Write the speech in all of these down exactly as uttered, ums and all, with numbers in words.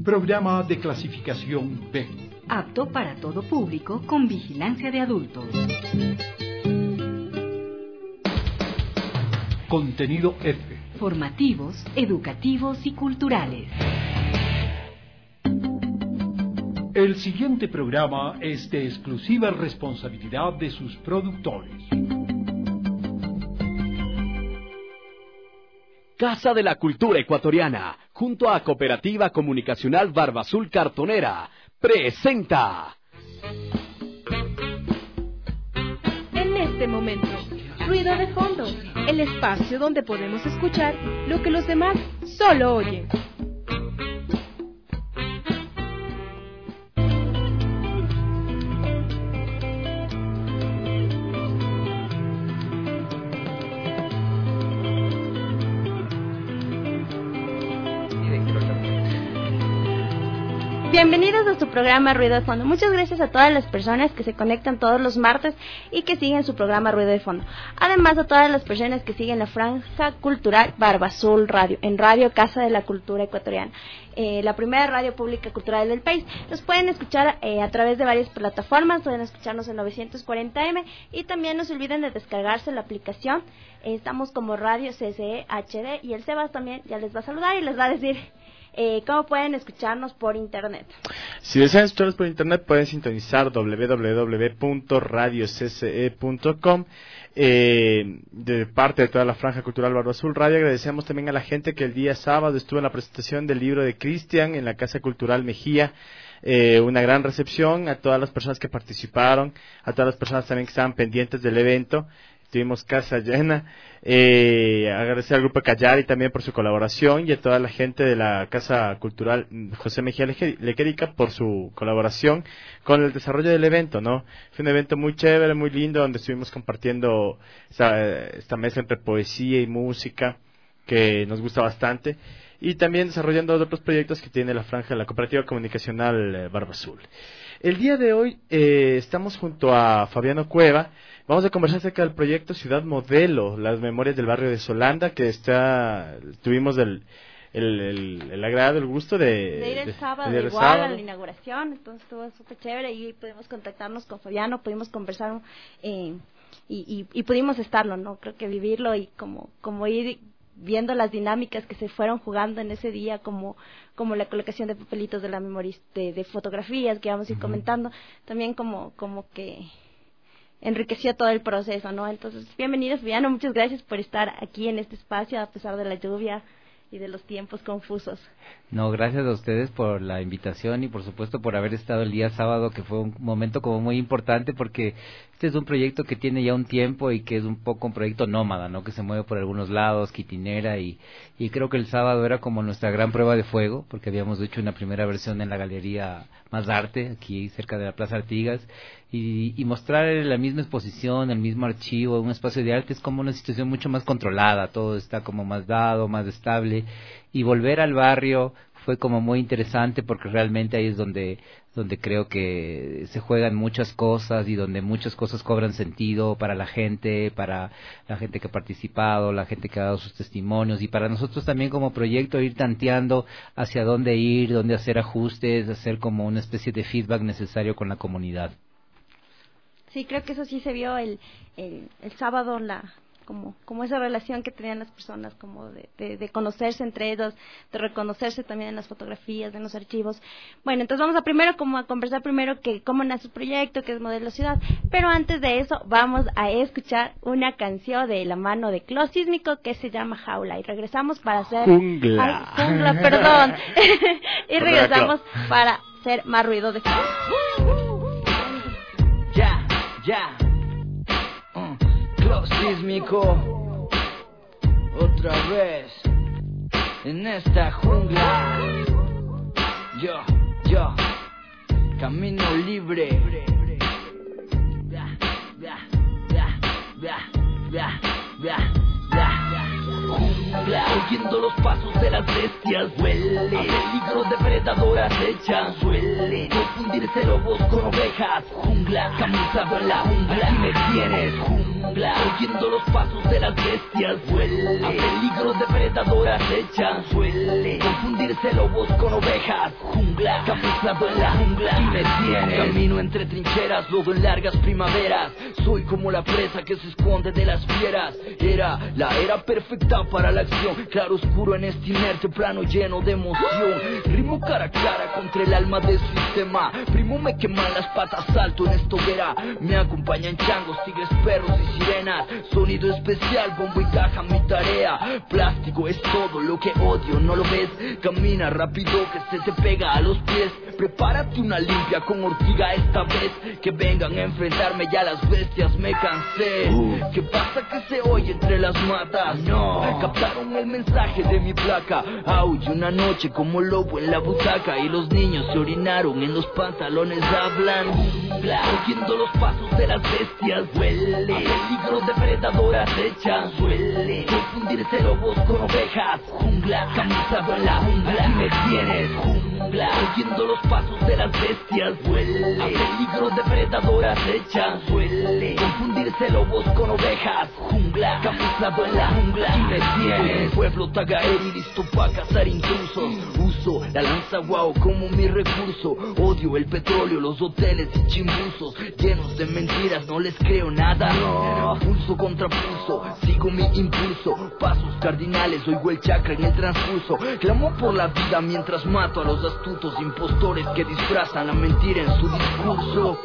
Programa de clasificación B. Apto para todo público con vigilancia de adultos. Contenido F. Formativos, educativos y culturales. El siguiente programa es de exclusiva responsabilidad de sus productores. Casa de la Cultura Ecuatoriana, junto a Cooperativa Comunicacional Barbazul Cartonera, presenta. En este momento, ruido de fondo, el espacio donde podemos escuchar lo que los demás solo oyen. Bienvenidos a su programa Ruido de Fondo. Muchas gracias a todas las personas que se conectan todos los martes y que siguen su programa Ruido de Fondo. Además a todas las personas que siguen la franja cultural Barbazul Radio, en Radio Casa de la Cultura Ecuatoriana, eh, la primera radio pública cultural del país. Nos pueden escuchar eh, a través de varias plataformas, pueden escucharnos en novecientos cuarenta eme y también no se olviden de descargarse la aplicación. Eh, estamos como Radio C C E H D y el Sebas también ya les va a saludar y les va a decir Eh, ¿cómo pueden escucharnos por internet? Si desean escucharnos por internet pueden sintonizar doble u doble u doble u punto radio c c e punto com. Eh, de parte de toda la franja cultural Barbazul Radio, agradecemos también a la gente que el día sábado estuvo en la presentación del libro de Cristian en la Casa Cultural Mejía. Eh, una gran recepción a todas las personas que participaron, a todas las personas también que estaban pendientes del evento. Tuvimos casa llena. Eh, agradecer al Grupo Callari también por su colaboración y a toda la gente de la Casa Cultural José Mejía Lequerica por su colaboración con el desarrollo del evento, ¿no? Fue un evento muy chévere, muy lindo, donde estuvimos compartiendo esta, esta mezcla entre poesía y música que nos gusta bastante, y también desarrollando otros proyectos que tiene la franja de la Cooperativa Comunicacional Barbazul. El día de hoy eh, estamos junto a Fabiano Cueva. Vamos a conversar acerca del proyecto Ciudad Modelo, las memorias del barrio de Solanda, que está, tuvimos el, el, el, el agrado, el gusto de, de ir el sábado, de, de ir el igual sábado. a la inauguración, entonces estuvo súper chévere y pudimos contactarnos con Fabiano, pudimos conversar eh, y, y, y pudimos estarlo, ¿no? Creo que vivirlo y como, como ir viendo las dinámicas que se fueron jugando en ese día, como como la colocación de papelitos de la memoria, de, de fotografías que vamos a ir uh-huh. comentando, también como como que enriqueció todo el proceso, ¿no? Entonces, bienvenidos, Fabiano, muchas gracias por estar aquí en este espacio a pesar de la lluvia y de los tiempos confusos. No, gracias a ustedes por la invitación y por supuesto por haber estado el día sábado, que fue un momento como muy importante porque este es un proyecto que tiene ya un tiempo y que es un poco un proyecto nómada, ¿no? Que se mueve por algunos lados, que itinera y, y creo que el sábado era como nuestra gran prueba de fuego porque habíamos hecho una primera versión en la Galería Más Arte, aquí cerca de la Plaza Artigas, y, y mostrar la misma exposición, el mismo archivo, un espacio de arte es como una situación mucho más controlada, todo está como más dado, más estable, y volver al barrio fue como muy interesante porque realmente ahí es donde donde creo que se juegan muchas cosas y donde muchas cosas cobran sentido para la gente, para la gente que ha participado, la gente que ha dado sus testimonios y para nosotros también como proyecto ir tanteando hacia dónde ir, dónde hacer ajustes, hacer como una especie de feedback necesario con la comunidad. Sí, creo que eso sí se vio el el, el sábado, la como como esa relación que tenían las personas, como de, de, de conocerse entre ellos, de reconocerse también en las fotografías, en los archivos. Bueno, entonces vamos a primero como a conversar primero que cómo nace el proyecto, qué es Modelo Ciudad, pero antes de eso vamos a escuchar una canción de la mano de Clos Sísmico que se llama Jaula y regresamos para hacer Jungla, Ay, jungla perdón y regresamos para hacer más ruido de ya, ya Clos Sísmico, otra vez en esta jungla. Yo, yo, camino libre. Ya, ya, ya, ya, ya, ya, ya. Jungla, oyendo los pasos de las bestias. Huele a peligro, depredador acecha. Suele confundirse lobos con ovejas. Jungla, camuflado en la jungla. Aquí me tienes, jungla, oyendo los pasos de las bestias. Huele a peligro, depredador acecha. Suele confundirse lobos con ovejas. Jungla, camuflado en la jungla. Aquí me tienes. Camino entre trincheras, lodo en largas primaveras. Soy como la presa que se esconde de las fieras. Era la era perfecta para la acción. Claro oscuro en este inerte plano lleno de emoción. Rimo cara a cara contra el alma del sistema. Primo me queman las patas, salto en esta hoguera. Me acompañan changos, tigres, perros y sirenas. Sonido especial, bombo y caja, mi tarea. Plástico es todo lo que odio, ¿no lo ves? Camina rápido que se te pega a los pies. Prepárate una limpia con ortiga esta vez. Que vengan a enfrentarme, ya las bestias me cansé. uh. ¿Qué pasa que se oye entre las matas? No, captaron el mensaje de mi placa. Audio una noche como lobo en la butaca. Y los niños se orinaron en los pantalones, hablan jungla, oyendo los pasos de las bestias. Huele a peligro, depredador acecha. Suele confundirse lobos con ovejas. Jungla, camuflado en la jungla. Aquí me tienes, jungla, oyendo los pasos de las bestias. Huele a peligro, depredador acecha. Suele confundirse lobos con ovejas. Jungla, camuflado en la jungla. Aquí me tienes, pueblo tagaeri listo pa' cazar intrusos. Uso la lanza guau como mi recurso. Odio el petróleo, los hoteles y chimbuzos llenos de mentiras, no les creo nada. No, pulso contra pulso, sigo mi impulso. Pasos cardinales, oigo el chakra en el transcurso. Clamo por la vida mientras mato a los astutos impostores que disfrazan la mentira en su discurso.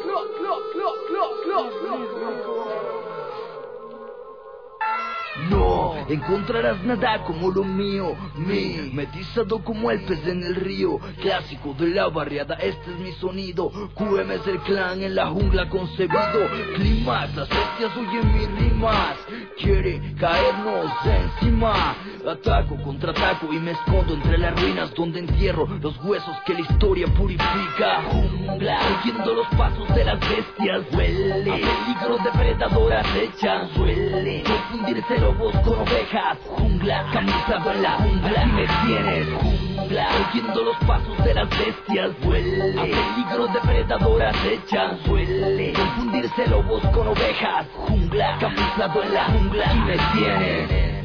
No encontrarás nada como lo mío, mi metizado como el pez en el río. Clásico de la barriada, este es mi sonido. Q M es el clan en la jungla concebido. Clímax, las bestias oyen mis rimas. Quiere caernos encima. Ataco, contraataco y me escondo entre las ruinas donde entierro los huesos que la historia purifica. Jungla, oyendo los pasos de las bestias. Huele a peligro, depredador acecha. Suele confundirse lobos con ovejas. Jungla, camuflado en la jungla. Aquí me tienes, jungla, oyendo los pasos de las bestias. Huele a peligro, depredador acecha. Suele confundirse lobos con ovejas. Jungla, camuflado en la jungla. Aquí me tienes.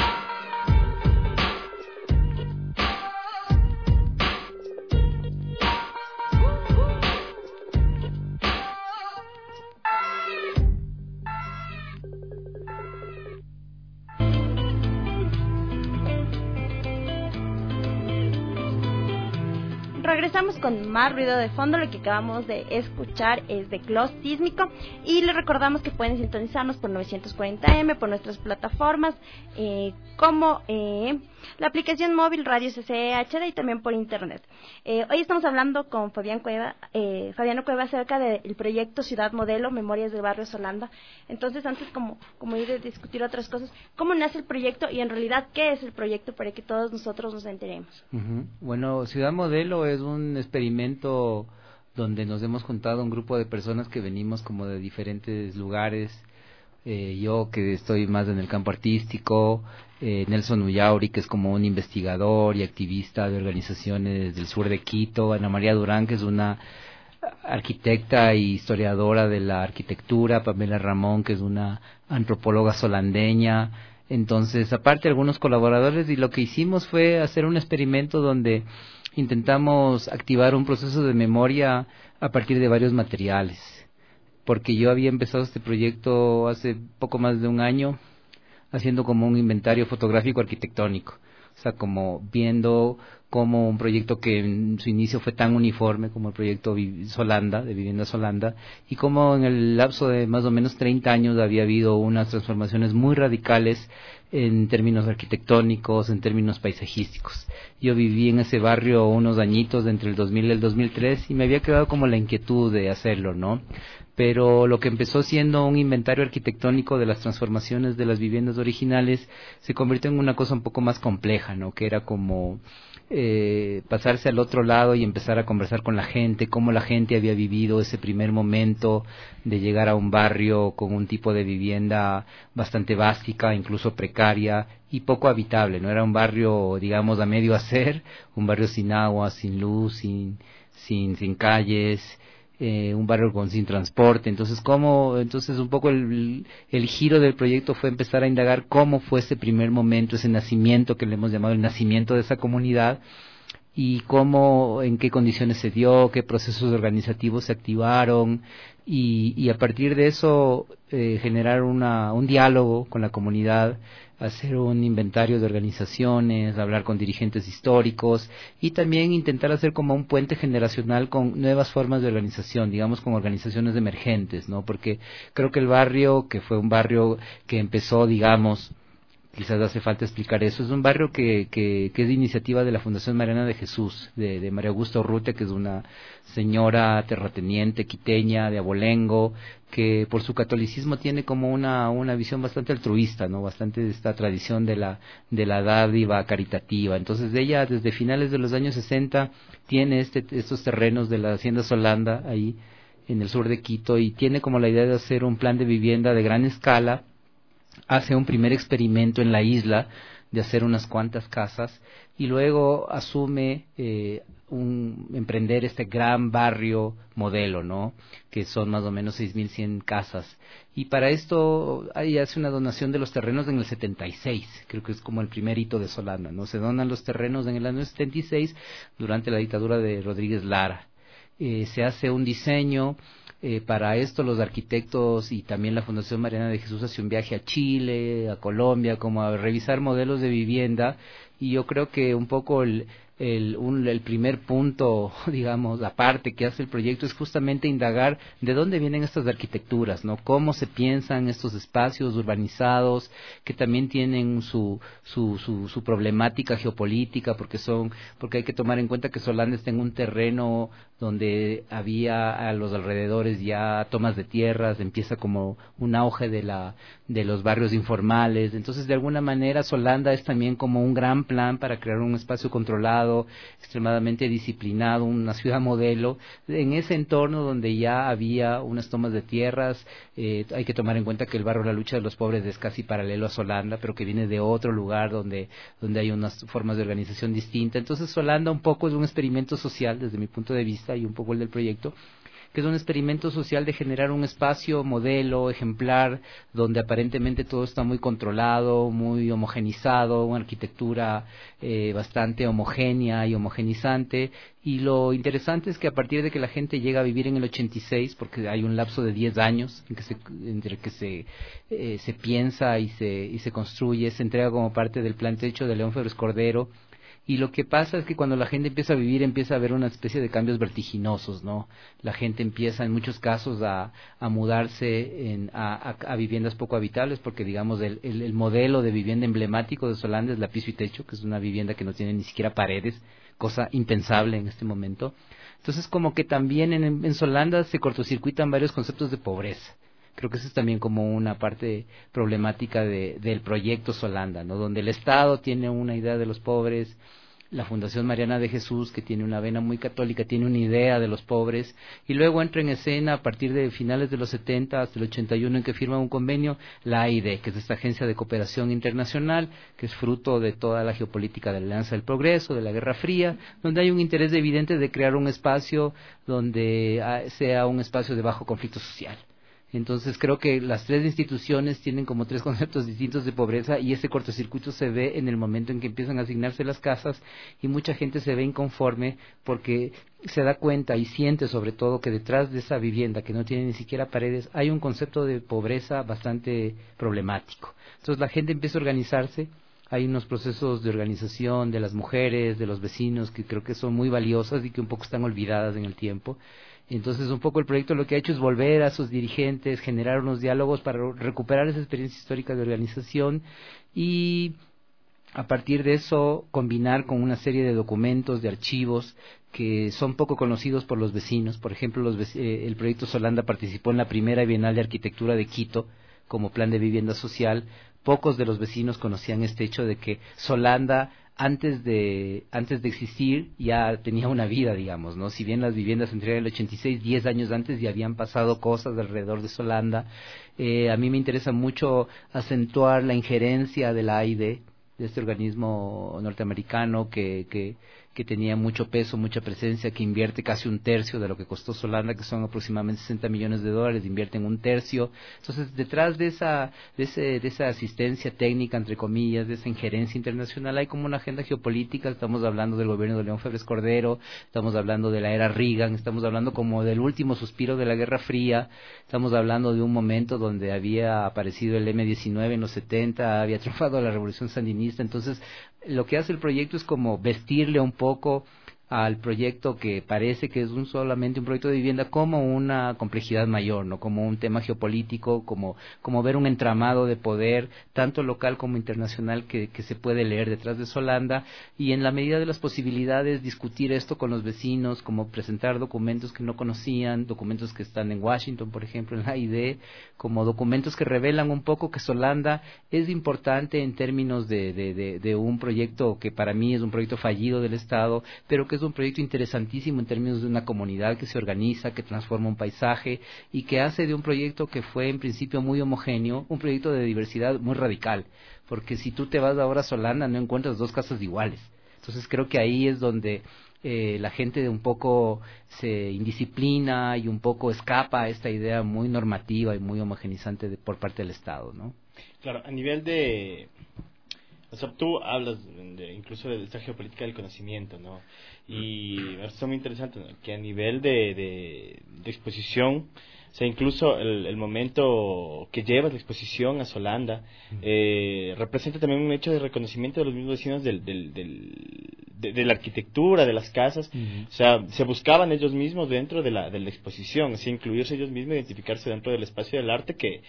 Regresamos con más ruido de fondo. Lo que acabamos de escuchar es de Gloss Sísmico y les recordamos que pueden sintonizarnos por novecientos cuarenta eme, por nuestras plataformas eh, como eh, la aplicación móvil Radio C C E H D y también por internet. Eh, hoy estamos hablando con Fabián Cueva, eh, Fabiano Cueva acerca del proyecto Ciudad Modelo, Memorias del Barrio Solanda. Entonces, antes como, como ir a discutir otras cosas, ¿cómo nace el proyecto y en realidad qué es el proyecto para que todos nosotros nos enteremos? Uh-huh. Bueno, Ciudad Modelo es un experimento donde nos hemos juntado un grupo de personas que venimos como de diferentes lugares. Eh, yo que estoy más en el campo artístico, eh, Nelson Ullauri que es como un investigador y activista de organizaciones del sur de Quito, Ana María Durán que es una arquitecta y historiadora de la arquitectura, Pamela Ramón que es una antropóloga solandeña. Entonces, aparte algunos colaboradores, y lo que hicimos fue hacer un experimento donde intentamos activar un proceso de memoria a partir de varios materiales, porque yo había empezado este proyecto hace poco más de un año haciendo como un inventario fotográfico arquitectónico, o sea, como viendo como un proyecto que en su inicio fue tan uniforme como el proyecto Solanda, de Vivienda Solanda, y como en el lapso de más o menos treinta años había habido unas transformaciones muy radicales en términos arquitectónicos, en términos paisajísticos. Yo viví en ese barrio unos añitos entre el dos mil y el dos mil tres y me había quedado como la inquietud de hacerlo, ¿no? Pero lo que empezó siendo un inventario arquitectónico de las transformaciones de las viviendas originales se convirtió en una cosa un poco más compleja, ¿no? Que era como eh, pasarse al otro lado y empezar a conversar con la gente, cómo la gente había vivido ese primer momento de llegar a un barrio con un tipo de vivienda bastante básica, incluso precaria y poco habitable, ¿no? Era un barrio, digamos, a medio hacer, un barrio sin agua, sin luz, sin, sin, sin calles, Eh, un barrio con sin transporte. Entonces cómo entonces un poco el, el giro del proyecto fue empezar a indagar cómo fue ese primer momento, ese nacimiento que le hemos llamado el nacimiento de esa comunidad, y cómo, en qué condiciones se dio, qué procesos organizativos se activaron, y, y a partir de eso eh, generar una, un diálogo con la comunidad, hacer un inventario de organizaciones, hablar con dirigentes históricos y también intentar hacer como un puente generacional con nuevas formas de organización, digamos con organizaciones emergentes, ¿no? Porque creo que el barrio, que fue un barrio que empezó, digamos, quizás hace falta explicar eso, es un barrio que, que, que es de iniciativa de la Fundación Mariana de Jesús, de, de María Augusta Urrutia, que es una señora terrateniente quiteña de Abolengo, que por su catolicismo tiene como una, una visión bastante altruista, ¿no? Bastante de esta tradición de la, de la dádiva caritativa. Entonces ella desde finales de los años sesenta tiene este, estos terrenos de la Hacienda Solanda ahí en el sur de Quito, y tiene como la idea de hacer un plan de vivienda de gran escala. Hace un primer experimento en la isla de hacer unas cuantas casas y luego asume eh, un, emprender este gran barrio modelo, ¿no? Que son más o menos seis mil cien casas. Y para esto ahí hace una donación de los terrenos en el setenta y seis, creo que es como el primer hito de Solanda, ¿no? Se donan los terrenos en el año setenta y seis durante la dictadura de Rodríguez Lara. Eh, se hace un diseño. Eh, para esto los arquitectos y también la Fundación Mariana de Jesús hace un viaje a Chile, a Colombia, como a revisar modelos de vivienda, y yo creo que un poco el, el, un, el primer punto, digamos, aparte que hace el proyecto es justamente indagar de dónde vienen estas arquitecturas, ¿no? Cómo se piensan estos espacios urbanizados que también tienen su, su, su, su problemática geopolítica, porque son, porque hay que tomar en cuenta que Solanda está en un terreno donde había a los alrededores ya tomas de tierras, empieza como un auge de la de los barrios informales. Entonces, de alguna manera, Solanda es también como un gran plan para crear un espacio controlado, extremadamente disciplinado, una ciudad modelo, en ese entorno donde ya había unas tomas de tierras. Eh, hay que tomar en cuenta que el barrio La Lucha de los Pobres es casi paralelo a Solanda, pero que viene de otro lugar donde, donde hay unas formas de organización distintas. Entonces, Solanda un poco es un experimento social, desde mi punto de vista, y un poco el del proyecto, que es un experimento social de generar un espacio modelo, ejemplar, donde aparentemente todo está muy controlado, muy homogenizado, una arquitectura eh, bastante homogénea y homogenizante. Y lo interesante es que a partir de que la gente llega a vivir en el ochenta y seis, porque hay un lapso de diez años en que se, entre que se, eh, se piensa y se, y se construye, se entrega como parte del plan techo de León Febres Cordero. Y lo que pasa es que cuando la gente empieza a vivir, empieza a haber una especie de cambios vertiginosos, ¿no? La gente empieza en muchos casos a, a mudarse en, a, a, a viviendas poco habitables, porque digamos el, el, el modelo de vivienda emblemático de Solanda es la piso y techo, que es una vivienda que no tiene ni siquiera paredes, cosa impensable en este momento. Entonces como que también en, en Solanda se cortocircuitan varios conceptos de pobreza. Creo que eso es también como una parte problemática de, del proyecto Solanda, ¿no? Donde el Estado tiene una idea de los pobres, la Fundación Mariana de Jesús, que tiene una vena muy católica, tiene una idea de los pobres, y luego entra en escena a partir de finales de los setenta hasta el ochenta y uno, en que firma un convenio la A I D, que es esta Agencia de Cooperación Internacional, que es fruto de toda la geopolítica de la Alianza del Progreso, de la Guerra Fría, donde hay un interés evidente de crear un espacio donde sea un espacio de bajo conflicto social. Entonces creo que las tres instituciones tienen como tres conceptos distintos de pobreza, y ese cortocircuito se ve en el momento en que empiezan a asignarse las casas, y mucha gente se ve inconforme porque se da cuenta y siente sobre todo que detrás de esa vivienda que no tiene ni siquiera paredes hay un concepto de pobreza bastante problemático. Entonces la gente empieza a organizarse. Hay unos procesos de organización de las mujeres, de los vecinos, que creo que son muy valiosas y que un poco están olvidadas en el tiempo. Entonces, un poco el proyecto lo que ha hecho es volver a sus dirigentes, generar unos diálogos para recuperar esa experiencia histórica de organización, y a partir de eso combinar con una serie de documentos, de archivos que son poco conocidos por los vecinos. Por ejemplo, los, eh, el proyecto Solanda participó en la primera Bienal de Arquitectura de Quito como plan de vivienda social. Pocos de los vecinos conocían este hecho de que Solanda antes de antes de existir ya tenía una vida, digamos, ¿no? Si bien las viviendas se entregan en el ochenta y seis, diez años antes ya habían pasado cosas alrededor de Solanda. Eh, a mí me interesa mucho acentuar la injerencia de la A I D, de este organismo norteamericano que, que, que tenía mucho peso, mucha presencia, que invierte casi un tercio de lo que costó Solanda, que son aproximadamente sesenta millones de dólares, invierten un tercio. Entonces, detrás de esa, de, ese, de esa asistencia técnica, entre comillas, de esa injerencia internacional, hay como una agenda geopolítica. Estamos hablando del gobierno de León Febres Cordero, estamos hablando de la era Reagan, estamos hablando como del último suspiro de la Guerra Fría, estamos hablando de un momento donde había aparecido el eme diecinueve en los setenta, había triunfado la revolución sandinista. Entonces, lo que hace el proyecto es como vestirle un poco al proyecto que parece que es un solamente un proyecto de vivienda como una complejidad mayor, no como un tema geopolítico, como como ver un entramado de poder tanto local como internacional que, que se puede leer detrás de Solanda, y en la medida de las posibilidades discutir esto con los vecinos, como presentar documentos que no conocían, documentos que están en Washington, por ejemplo, en la A I D, como documentos que revelan un poco que Solanda es importante en términos de, de, de, de un proyecto que para mí es un proyecto fallido del Estado, pero que es un proyecto interesantísimo en términos de una comunidad que se organiza, que transforma un paisaje y que hace de un proyecto que fue en principio muy homogéneo, un proyecto de diversidad muy radical, porque si tú te vas ahora a Solanda no encuentras dos casas iguales. Entonces creo que ahí es donde eh, la gente un poco se indisciplina y un poco escapa a esta idea muy normativa y muy homogenizante de, por parte del Estado, ¿no? Claro, a nivel de... O sea, tú hablas de, incluso de esta geopolítica del conocimiento, ¿no? Y me parece muy interesante, ¿no?, que a nivel de, de, de exposición, o sea, incluso el, el momento que llevas la exposición a Solanda eh, representa también un hecho de reconocimiento de los mismos vecinos del, del, del, de, de la arquitectura, de las casas. Uh-huh. O sea, se buscaban ellos mismos dentro de la, de la exposición, así incluirse ellos mismos, identificarse dentro del espacio del arte que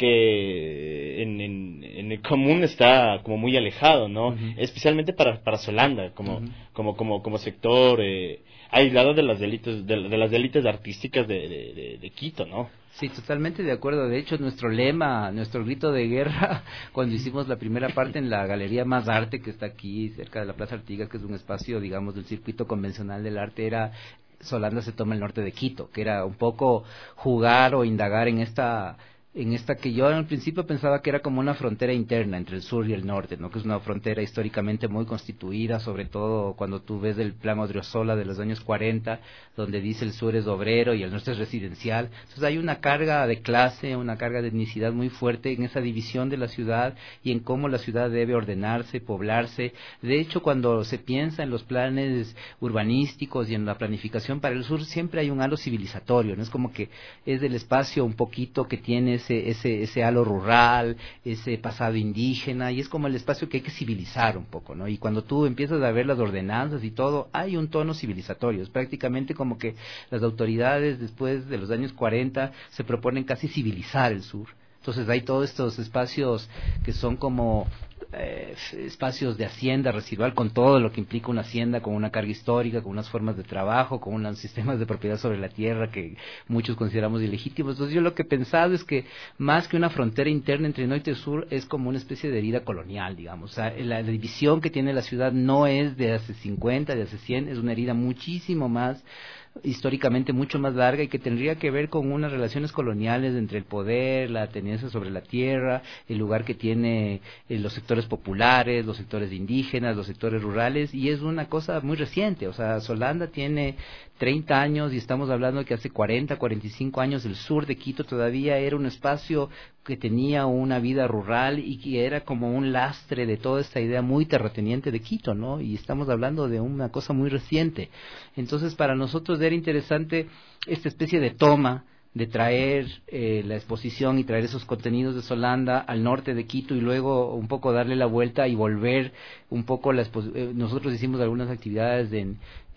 que en, en, en el común está como muy alejado, ¿no? Uh-huh. Especialmente para para Solanda, como uh-huh. como como como sector eh, aislado de las élites de, de las élites artísticas de, de, de, de Quito, ¿no? Sí, totalmente de acuerdo. De hecho, nuestro lema, nuestro grito de guerra, cuando hicimos la primera parte en la Galería Más Arte, que está aquí cerca de la Plaza Artigas, que es un espacio, digamos, del circuito convencional del arte, era Solanda se toma el norte de Quito, que era un poco jugar o indagar en esta en esta que yo al principio pensaba que era como una frontera interna entre el sur y el norte, ¿no? Que es una frontera históricamente muy constituida, sobre todo cuando tú ves el plan Odriozola de los años cuarenta, donde dice el sur es obrero y el norte es residencial. Entonces hay una carga de clase, una carga de etnicidad muy fuerte en esa división de la ciudad y en cómo la ciudad debe ordenarse, poblarse. De hecho, cuando se piensa en los planes urbanísticos y en la planificación para el sur, siempre hay un halo civilizatorio, ¿no? Es como que es el espacio un poquito que tiene Ese, ese, ese halo rural, ese pasado indígena, y es como el espacio que hay que civilizar un poco, ¿no? Y cuando tú empiezas a ver las ordenanzas y todo, hay un tono civilizatorio. Es prácticamente como que las autoridades después de los años cuarenta se proponen casi civilizar el sur. Entonces hay todos estos espacios que son como eh, espacios de hacienda residual, con todo lo que implica una hacienda, con una carga histórica, con unas formas de trabajo, con unos sistemas de propiedad sobre la tierra que muchos consideramos ilegítimos. Entonces yo lo que he pensado es que más que una frontera interna entre norte y sur, es como una especie de herida colonial, digamos. O sea, la, la división que tiene la ciudad no es de hace cincuenta, de hace cien, es una herida muchísimo más históricamente mucho más larga y que tendría que ver con unas relaciones coloniales entre el poder, la tenencia sobre la tierra, el lugar que tiene eh, los sectores populares, los sectores indígenas, los sectores rurales, y es una cosa muy reciente. O sea, Solanda tiene treinta años y estamos hablando de que hace cuarenta, cuarenta y cinco años el sur de Quito todavía era un espacio que tenía una vida rural y que era como un lastre de toda esta idea muy terrateniente de Quito, ¿no? Y estamos hablando de una cosa muy reciente. Entonces, para nosotros era interesante esta especie de toma de traer eh, la exposición y traer esos contenidos de Solanda al norte de Quito y luego un poco darle la vuelta y volver un poco la exposición. Eh, nosotros hicimos algunas actividades en...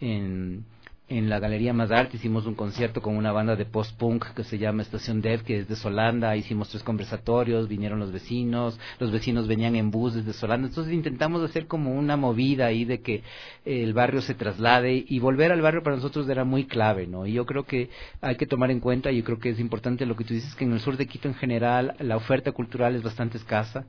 en En la Galería Más Arte hicimos un concierto con una banda de post-punk que se llama Estación Dev, que es de Solanda. Hicimos tres conversatorios, vinieron los vecinos, los vecinos venían en bus desde Solanda. Entonces intentamos hacer como una movida ahí de que eh, el barrio se traslade, y volver al barrio para nosotros era muy clave, ¿no? Y yo creo que hay que tomar en cuenta, yo creo que es importante lo que tú dices, que en el sur de Quito en general la oferta cultural es bastante escasa.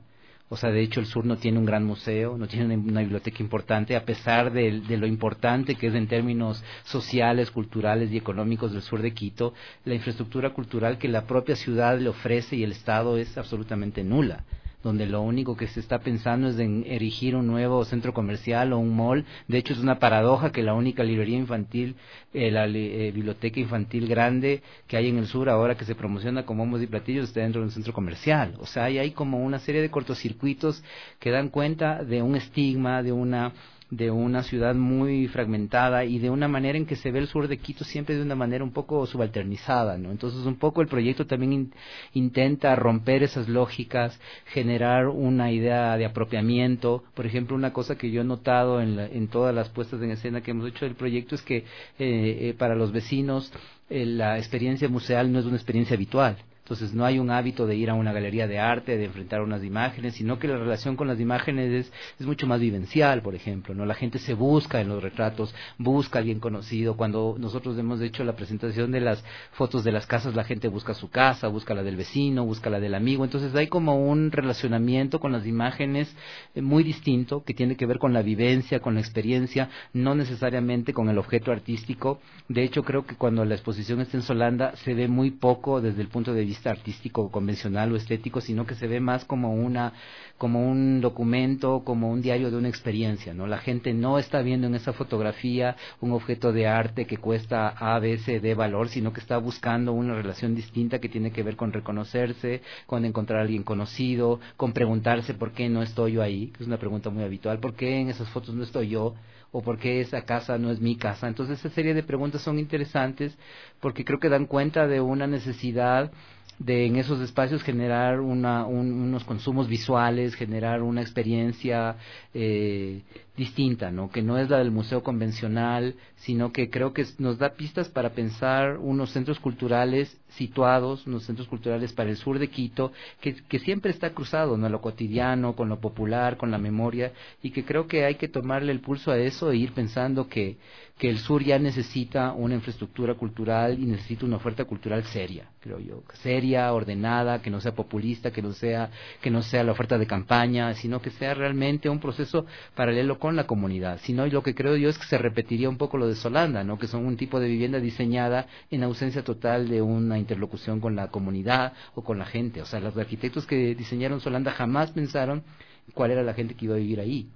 O sea, de hecho el sur no tiene un gran museo, no tiene una, una biblioteca importante, a pesar de, de lo importante que es en términos sociales, culturales y económicos del sur de Quito, la infraestructura cultural que la propia ciudad le ofrece y el Estado es absolutamente nula, donde lo único que se está pensando es en erigir un nuevo centro comercial o un mall. De hecho, es una paradoja que la única librería infantil, eh, la eh, biblioteca infantil grande que hay en el sur ahora, que se promociona como bombos y platillos, está dentro de un centro comercial. O sea, hay, hay como una serie de cortocircuitos que dan cuenta de un estigma, de una de una ciudad muy fragmentada y de una manera en que se ve el sur de Quito siempre de una manera un poco subalternizada, ¿no? Entonces un poco el proyecto también in, intenta romper esas lógicas, generar una idea de apropiamiento. Por ejemplo, una cosa que yo he notado en, la, en todas las puestas en escena que hemos hecho del proyecto es que eh, eh, para los vecinos eh, la experiencia museal no es una experiencia habitual. Entonces no hay un hábito de ir a una galería de arte, de enfrentar unas imágenes, sino que la relación con las imágenes es, es mucho más vivencial, por ejemplo, ¿no? La gente se busca en los retratos, busca a alguien conocido. Cuando nosotros hemos hecho la presentación de las fotos de las casas, la gente busca su casa, busca la del vecino, busca la del amigo. Entonces hay como un relacionamiento con las imágenes muy distinto, que tiene que ver con la vivencia, con la experiencia, no necesariamente con el objeto artístico. De hecho, creo que cuando la exposición está en Solanda se ve muy poco desde el punto de vista artístico convencional o estético, sino que se ve más como una como un documento, como un diario de una experiencia, ¿no? La gente no está viendo en esa fotografía un objeto de arte que cuesta A, B, C, D valor, sino que está buscando una relación distinta que tiene que ver con reconocerse, con encontrar a alguien conocido, con preguntarse por qué no estoy yo ahí, que es una pregunta muy habitual, ¿por qué en esas fotos no estoy yo? ¿O por qué esa casa no es mi casa? Entonces esa serie de preguntas son interesantes porque creo que dan cuenta de una necesidad de en esos espacios generar una, un, unos consumos visuales, generar una experiencia eh, distinta, ¿no? Que no es la del museo convencional, sino que creo que nos da pistas para pensar unos centros culturales situados, unos centros culturales para el sur de Quito, que, que siempre está cruzado, ¿no? Lo cotidiano, con lo popular, con la memoria, y que creo que hay que tomarle el pulso a eso e ir pensando que, que el sur ya necesita una infraestructura cultural y necesita una oferta cultural seria, creo yo, seria, ordenada, que no sea populista, que no sea, que no sea la oferta de campaña, sino que sea realmente un proceso paralelo con la comunidad. Si no, lo que creo yo es que se repetiría un poco lo de Solanda, ¿no? Que son un tipo de vivienda diseñada en ausencia total de una interlocución con la comunidad o con la gente. O sea, los arquitectos que diseñaron Solanda jamás pensaron cuál era la gente que iba a vivir ahí.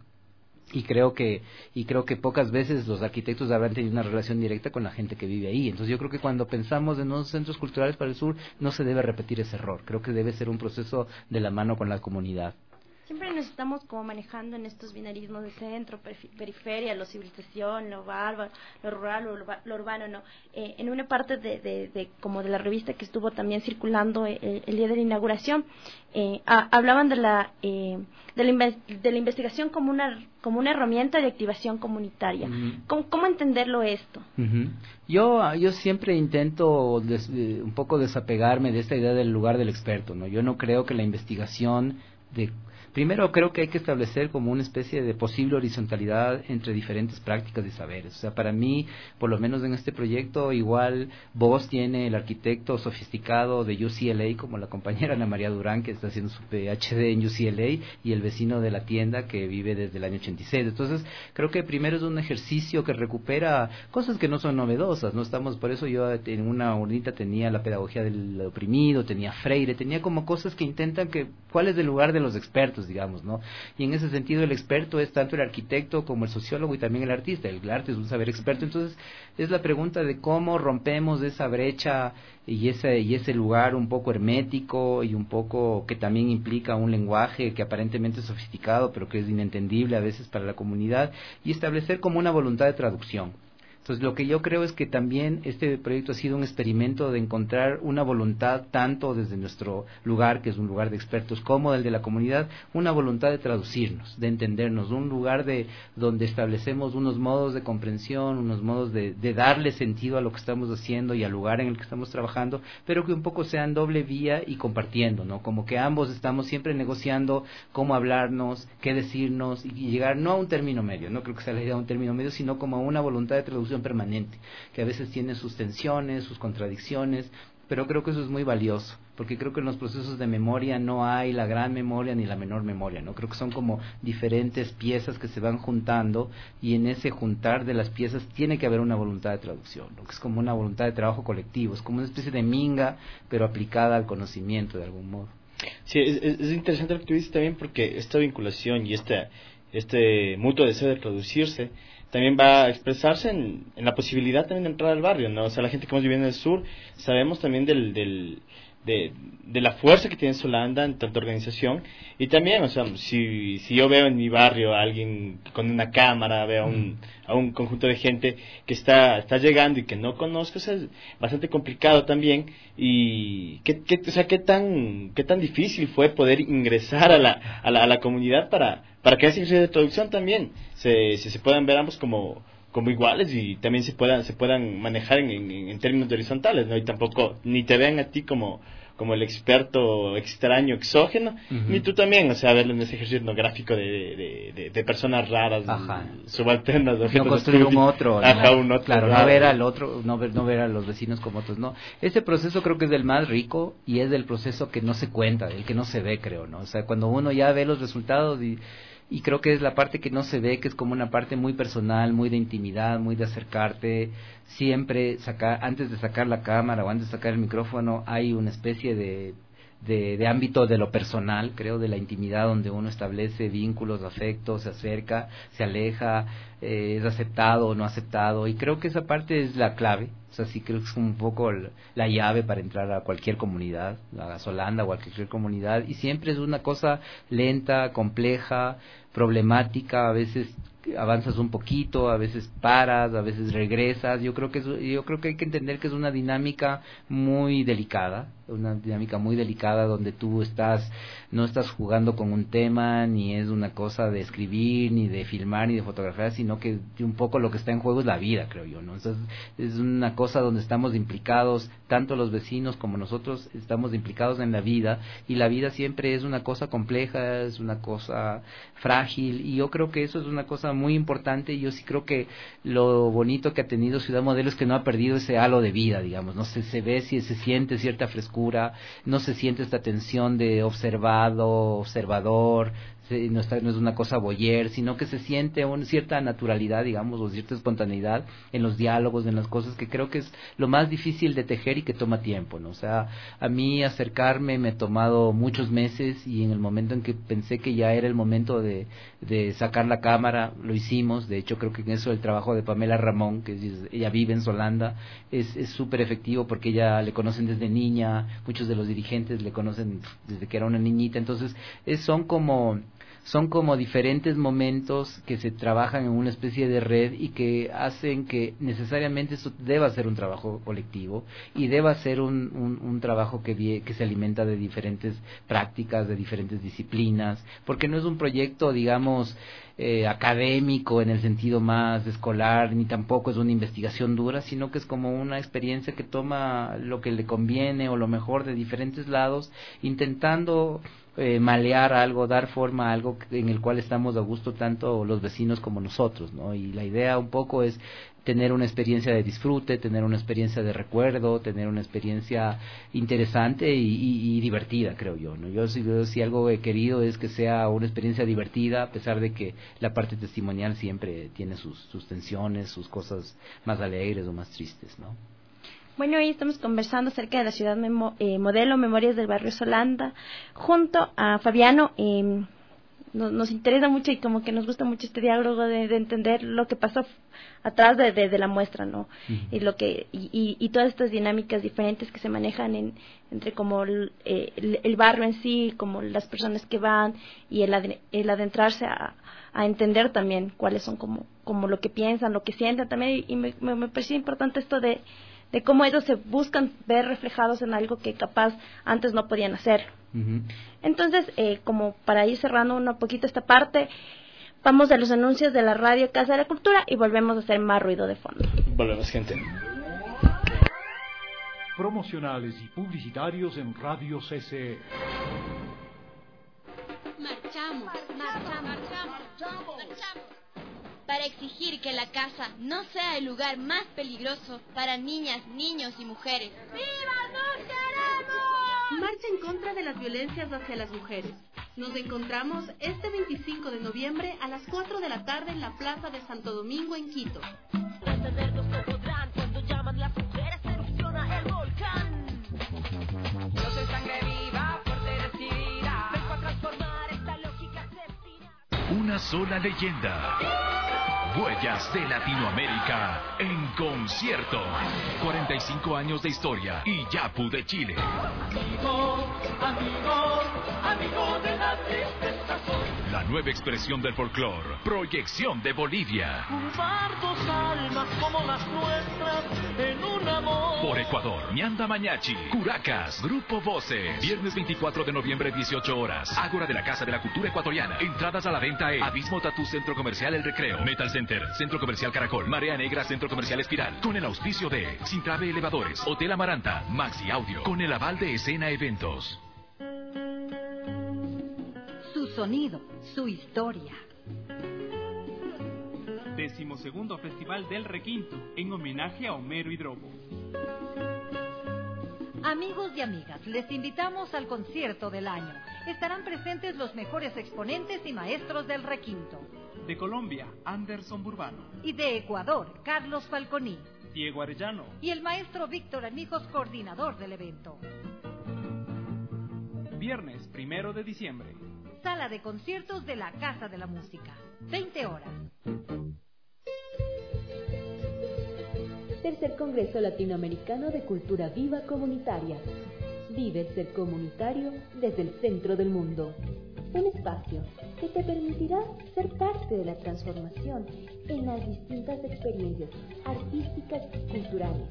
Y creo que y creo que pocas veces los arquitectos habrán tenido una relación directa con la gente que vive ahí. Entonces yo creo que cuando pensamos en nuevos centros culturales para el sur no se debe repetir ese error. Creo que debe ser un proceso de la mano con la comunidad. Siempre nos estamos como manejando en estos binarismos de centro, periferia, lo civilización, lo bárbaro, lo rural, lo, lo urbano, ¿no? Eh, en una parte de, de, de como de la revista que estuvo también circulando el, el día de la inauguración, eh, a, hablaban de la eh, de la, de la investigación como una como una herramienta de activación comunitaria. Uh-huh. ¿Cómo, cómo entenderlo esto? Uh-huh. Yo yo siempre intento des, eh, un poco desapegarme de esta idea del lugar del experto, ¿no? Yo no creo que la investigación de Primero, creo que hay que establecer como una especie de posible horizontalidad entre diferentes prácticas y saberes. O sea, para mí, por lo menos en este proyecto, igual vos tiene el arquitecto sofisticado de U C L A, como la compañera Ana María Durán, que está haciendo su P H D en U C L A, y el vecino de la tienda que vive desde el año ochenta y seis. Entonces, creo que primero es un ejercicio que recupera cosas que no son novedosas. No estamos, por eso yo en una urnita tenía la pedagogía del oprimido, tenía Freire, tenía como cosas que intentan que, ¿cuál es el lugar de los expertos? Digamos, ¿no? Y en ese sentido el experto es tanto el arquitecto como el sociólogo y también el artista. El arte es un saber experto. Entonces es la pregunta de cómo rompemos esa brecha y ese y ese lugar un poco hermético y un poco que también implica un lenguaje que aparentemente es sofisticado pero que es inentendible a veces para la comunidad, y establecer como una voluntad de traducción. Entonces, lo que yo creo es que también este proyecto ha sido un experimento de encontrar una voluntad, tanto desde nuestro lugar, que es un lugar de expertos, como del de la comunidad, una voluntad de traducirnos, de entendernos, un lugar de donde establecemos unos modos de comprensión, unos modos de, de darle sentido a lo que estamos haciendo y al lugar en el que estamos trabajando, pero que un poco sean doble vía y compartiendo, ¿no? Como que ambos estamos siempre negociando cómo hablarnos, qué decirnos y llegar no a un término medio, no creo que sea la idea de un término medio, sino como a una voluntad de traducción permanente, que a veces tiene sus tensiones, sus contradicciones, pero creo que eso es muy valioso, porque creo que en los procesos de memoria no hay la gran memoria ni la menor memoria, ¿no? Creo que son como diferentes piezas que se van juntando, y en ese juntar de las piezas tiene que haber una voluntad de traducción, ¿no? Que es como una voluntad de trabajo colectivo, es como una especie de minga, pero aplicada al conocimiento de algún modo. Sí, es, es interesante lo que tú dices también, porque esta vinculación y este, este mutuo deseo de traducirse también va a expresarse en, en la posibilidad también de entrar al barrio, ¿no? O sea, la gente que hemos vivido en el sur, sabemos también del, del de, de la fuerza que tiene Solanda en tanta organización, y también, o sea, si, si yo veo en mi barrio a alguien con una cámara, veo a un, a un conjunto de gente que está, está llegando y que no conozco, o sea, es bastante complicado también. Y qué, qué, o sea, qué tan qué tan difícil fue poder ingresar a la a la, a la comunidad para para que ese ejercicio de traducción también se, se se puedan ver ambos como como iguales, y también se puedan se puedan manejar en, en, en términos horizontales, ¿no? Y tampoco ni te vean a ti como como el experto extraño, exógeno, uh-huh. ni tú también, o sea, verlo en ese ejercicio etnográfico de, de, de, de personas raras, Ajá. subalternas, no construir un otro, Ajá, no, un otro claro, raro. no ver al otro, no ver, no ver a los vecinos como otros, no. Ese proceso creo que es del más rico, y es del proceso que no se cuenta, el que no se ve, creo, ¿no? O sea, cuando uno ya ve los resultados, y y creo que es la parte que no se ve, que es como una parte muy personal, muy de intimidad, muy de acercarte, siempre sacar, antes de sacar la cámara o antes de sacar el micrófono, hay una especie de, de, de ámbito de lo personal, creo, de la intimidad, donde uno establece vínculos, afectos, se acerca, se aleja, eh, es aceptado o no aceptado, y creo que esa parte es la clave. O sea, sí creo que es un poco la llave para entrar a cualquier comunidad, a Solanda o a cualquier comunidad, y siempre es una cosa lenta, compleja, problemática, a veces avanzas un poquito, a veces paras, a veces regresas. Yo creo que es, yo creo que hay que entender que es una dinámica muy delicada, una dinámica muy delicada donde tú estás no estás jugando con un tema, ni es una cosa de escribir, ni de filmar, ni de fotografiar, sino que un poco lo que está en juego es la vida, creo yo, ¿no? Entonces, es una cosa donde estamos implicados, tanto los vecinos como nosotros estamos implicados en la vida, y la vida siempre es una cosa compleja, es una cosa frágil, y yo creo que eso es una cosa muy importante, y yo sí creo que lo bonito que ha tenido Ciudad Modelo es que no ha perdido ese halo de vida, digamos, no se, se ve, si se siente cierta frescura, no se siente esta tensión de observado, observador, no, está, no es una cosa voyeur, sino que se siente una cierta naturalidad, digamos, o cierta espontaneidad en los diálogos, en las cosas, que creo que es lo más difícil de tejer y que toma tiempo, ¿no? O sea, a mí acercarme me ha tomado muchos meses, y en el momento en que pensé que ya era el momento de, de sacar la cámara, lo hicimos. De hecho, creo que en eso el trabajo de Pamela Ramón, que es, ella vive en Solanda, es súper efectivo, porque ella le conocen desde niña, muchos de los dirigentes le conocen desde que era una niñita, entonces es, son como... son como diferentes momentos que se trabajan en una especie de red, y que hacen que necesariamente esto deba ser un trabajo colectivo, y deba ser un, un, un trabajo que, vie, que se alimenta de diferentes prácticas, de diferentes disciplinas, porque no es un proyecto, digamos, eh, académico en el sentido más escolar, ni tampoco es una investigación dura, sino que es como una experiencia que toma lo que le conviene o lo mejor de diferentes lados, intentando Eh, malear algo, dar forma a algo en el cual estamos a gusto tanto los vecinos como nosotros, ¿no? Y la idea un poco es tener una experiencia de disfrute, tener una experiencia de recuerdo, tener una experiencia interesante y, y, y divertida, creo yo, ¿no? Yo si, yo si algo he querido es que sea una experiencia divertida, a pesar de que la parte testimonial siempre tiene sus, sus tensiones, sus cosas más alegres o más tristes, ¿no? Bueno, hoy estamos conversando acerca de la ciudad memo, eh, modelo, Memorias del Barrio Solanda, junto a Fabiano. Eh, no, nos interesa mucho y como que nos gusta mucho este diálogo de, de entender lo que pasó atrás de, de, de la muestra, ¿no? Uh-huh. Y lo que y, y, y todas estas dinámicas diferentes que se manejan en entre como el, eh, el, el barrio en sí, como las personas que van, y el, ad, el adentrarse a, a entender también cuáles son como como lo que piensan, lo que sienten también. Y me, me, me pareció importante esto de de cómo ellos se buscan ver reflejados en algo que capaz antes no podían hacer. Uh-huh. Entonces, eh, como para ir cerrando un poquito esta parte, vamos a los anuncios de la radio Casa de la Cultura y volvemos a hacer más ruido de fondo. Volvemos, gente. Promocionales y publicitarios en Radio C C E. Marchamos, marchamos, marchamos, marchamos, marchamos. Para exigir que la casa no sea el lugar más peligroso para niñas, niños y mujeres. ¡Viva, no queremos! Marcha en contra de las violencias hacia las mujeres. Nos encontramos este veinticinco de noviembre a las cuatro de la tarde en la Plaza de Santo Domingo en Quito. Cuando llaman las mujeres erupciona el volcán. Yo soy sangre viva, fuerte decidida. Vengo a transformar esta lógica asesina. Una sola leyenda. Huellas de Latinoamérica en concierto. cuarenta y cinco años de historia y Yapu de Chile. Amigos, amigos, amigos de la tristeza soy. La nueva expresión del folclore. Proyección de Bolivia. Juntar dos almas como las nuestras en un amor. Por Ecuador, Ñanda Mañachi, Curacas, Grupo Voces. Viernes veinticuatro de noviembre, dieciocho horas. Ágora de la Casa de la Cultura Ecuatoriana. Entradas a la venta en Abismo Tatú Centro Comercial El Recreo. Metal Center, Centro Comercial Caracol. Marea Negra, Centro Comercial Espiral. Con el auspicio de Sintrave Elevadores, Hotel Amaranta, Maxi Audio. Con el aval de Escena Eventos. Su sonido, su historia. Decimosegundo Festival del Requinto, en homenaje a Homero Hidrobo. Amigos y amigas, les invitamos al concierto del año. Estarán presentes los mejores exponentes y maestros del requinto. De Colombia, Anderson Burbano. Y de Ecuador, Carlos Falconi. Diego Arellano. Y el maestro Víctor Armijos, coordinador del evento. Viernes primero de diciembre. Sala de conciertos de la Casa de la Música. veinte horas. Tercer Congreso Latinoamericano de Cultura Viva Comunitaria. Vive el ser comunitario desde el centro del mundo. Un espacio que te permitirá ser parte de la transformación en las distintas experiencias artísticas y culturales.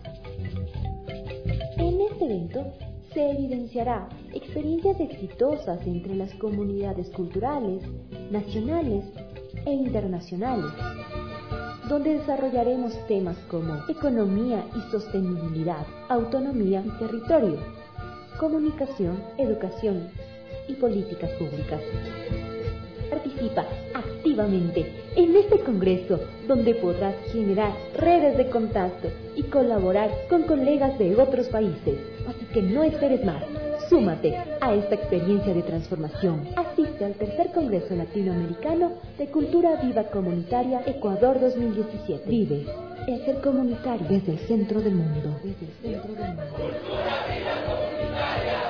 En este evento se evidenciará experiencias exitosas entre las comunidades culturales, nacionales e internacionales, donde desarrollaremos temas como economía y sostenibilidad, autonomía y territorio, comunicación, educación y políticas públicas. Participa activamente en este congreso, donde podrás generar redes de contacto y colaborar con colegas de otros países. Así que no esperes más. Súmate a esta experiencia de transformación. Asiste al Tercer Congreso Latinoamericano de Cultura Viva Comunitaria Ecuador dos mil diecisiete. Vive el ser comunitario desde el centro del mundo. Desde el centro del mundo. Cultura Viva Comunitaria.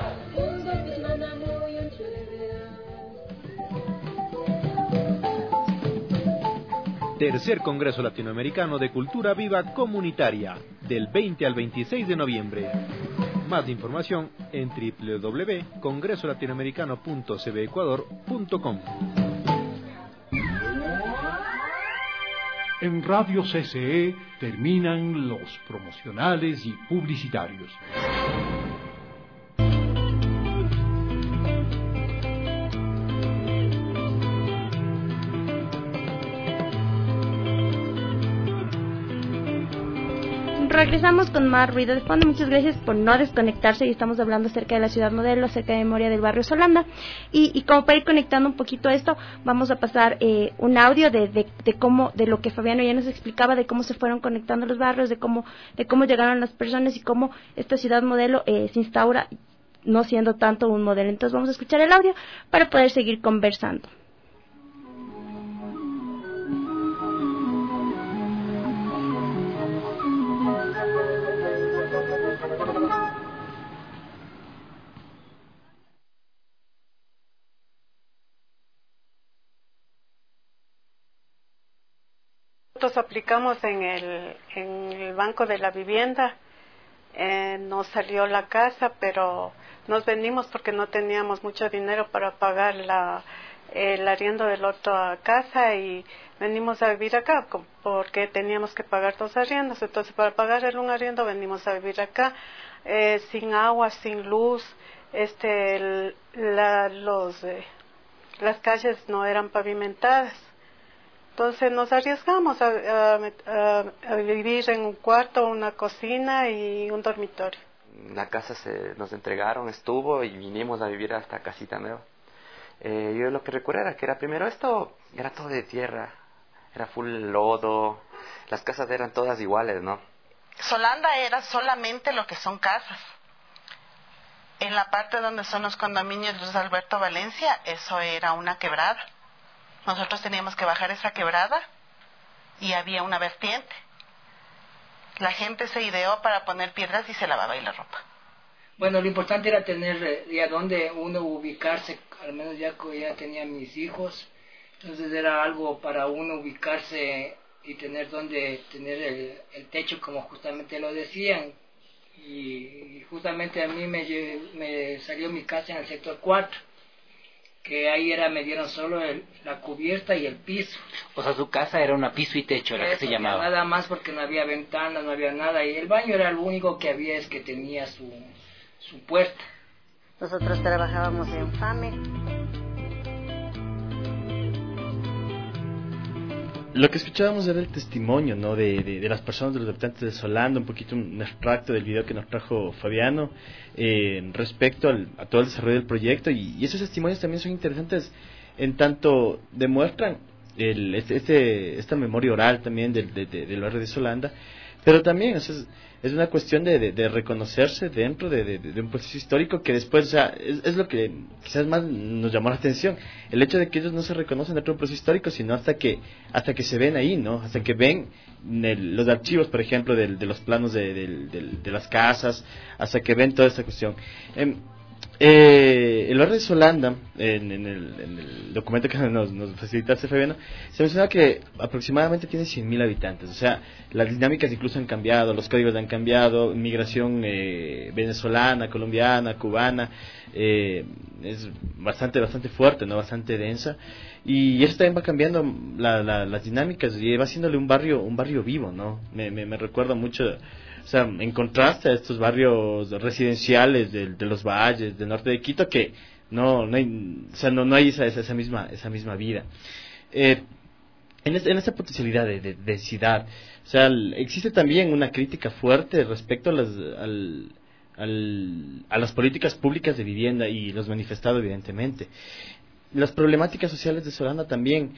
Tercer Congreso Latinoamericano de Cultura Viva Comunitaria, del veinte al veintiséis de noviembre. Más información en doble u doble u doble u punto congreso latinoamericano punto c b ecuador punto com. En Radio C C E terminan los promocionales y publicitarios. Regresamos con más ruido de fondo. Muchas gracias por no desconectarse. Y estamos hablando acerca de la ciudad modelo, acerca de memoria del barrio Solanda. Y, y como para ir conectando un poquito esto, vamos a pasar eh, un audio de, de, de cómo, de lo que Fabiano ya nos explicaba, de cómo se fueron conectando los barrios, de cómo, de cómo llegaron las personas y cómo esta ciudad modelo eh, se instaura, no siendo tanto un modelo. Entonces vamos a escuchar el audio para poder seguir conversando. Nosotros aplicamos en el, en el Banco de la Vivienda, eh, nos salió la casa, pero nos vendimos porque no teníamos mucho dinero para pagar la, el arriendo de la otra casa y venimos a vivir acá porque teníamos que pagar dos arriendos. Entonces, para pagar el un arriendo venimos a vivir acá, eh, sin agua, sin luz, este, el, la, los, eh, las calles no eran pavimentadas. Entonces nos arriesgamos a, a, a, a vivir en un cuarto, una cocina y un dormitorio. La casa se nos entregaron, estuvo y vinimos a vivir a esta casita nueva. Eh, yo lo que recuerdo era que era primero esto, era todo de tierra, era full lodo, las casas eran todas iguales, ¿no? Solanda era solamente lo que son casas. En la parte donde son los condominios Luis Alberto Valencia, eso era una quebrada. Nosotros teníamos que bajar esa quebrada y había una vertiente. La gente se ideó para poner piedras y se lavaba ahí la ropa. Bueno, lo importante era tener ya donde uno ubicarse, al menos ya que ya tenía mis hijos, entonces era algo para uno ubicarse y tener donde tener el, el techo, como justamente lo decían. Y, y justamente a mí me, me salió mi casa en el sector cuatro, que ahí era, me dieron solo el, la cubierta y el piso. O sea, su casa era una piso y techo, era Eso, que se llamaba. Nada más, porque no había ventanas, no había nada, y el baño era lo único que había, es que tenía su, su puerta. Nosotros trabajábamos en FAME. Lo que escuchábamos era el testimonio, ¿no?, de, de, de las personas, de los habitantes de Solanda, un poquito un extracto del video que nos trajo Fabiano eh, respecto al, a todo el desarrollo del proyecto, y, y esos testimonios también son interesantes en tanto demuestran el, este, este, esta memoria oral también del, de, de, del barrio de Solanda, pero también o sea, es, es una cuestión de, de, de reconocerse dentro de, de, de un proceso histórico que después, o sea, es, es lo que quizás más nos llamó la atención, el hecho de que ellos no se reconocen dentro de un proceso histórico, sino hasta que hasta que se ven ahí, ¿no? Hasta que ven el, los archivos, por ejemplo, de, de los planos de, de, de, de las casas, hasta que ven toda esta cuestión. Eh, Eh, el barrio de Solanda, en, en, el, en el documento que nos, nos facilitaste, Fabiano, se menciona que aproximadamente tiene cien mil habitantes. O sea, las dinámicas incluso han cambiado, los códigos han cambiado, migración eh, venezolana, colombiana, cubana, eh, es bastante bastante fuerte, no, bastante densa. Y eso también va cambiando la, la, las dinámicas y va haciéndole un barrio un barrio vivo, ¿no? Me, me, me recuerda mucho. O sea, en contraste a estos barrios residenciales de, de los valles del norte de Quito, que no no hay, o sea, no, no hay esa, esa misma esa misma vida. Eh, en, es, en esa potencialidad de, de, de densidad, o sea, existe también una crítica fuerte respecto a las, al, al, a las políticas públicas de vivienda, y los manifestado evidentemente. Las problemáticas sociales de Solanda también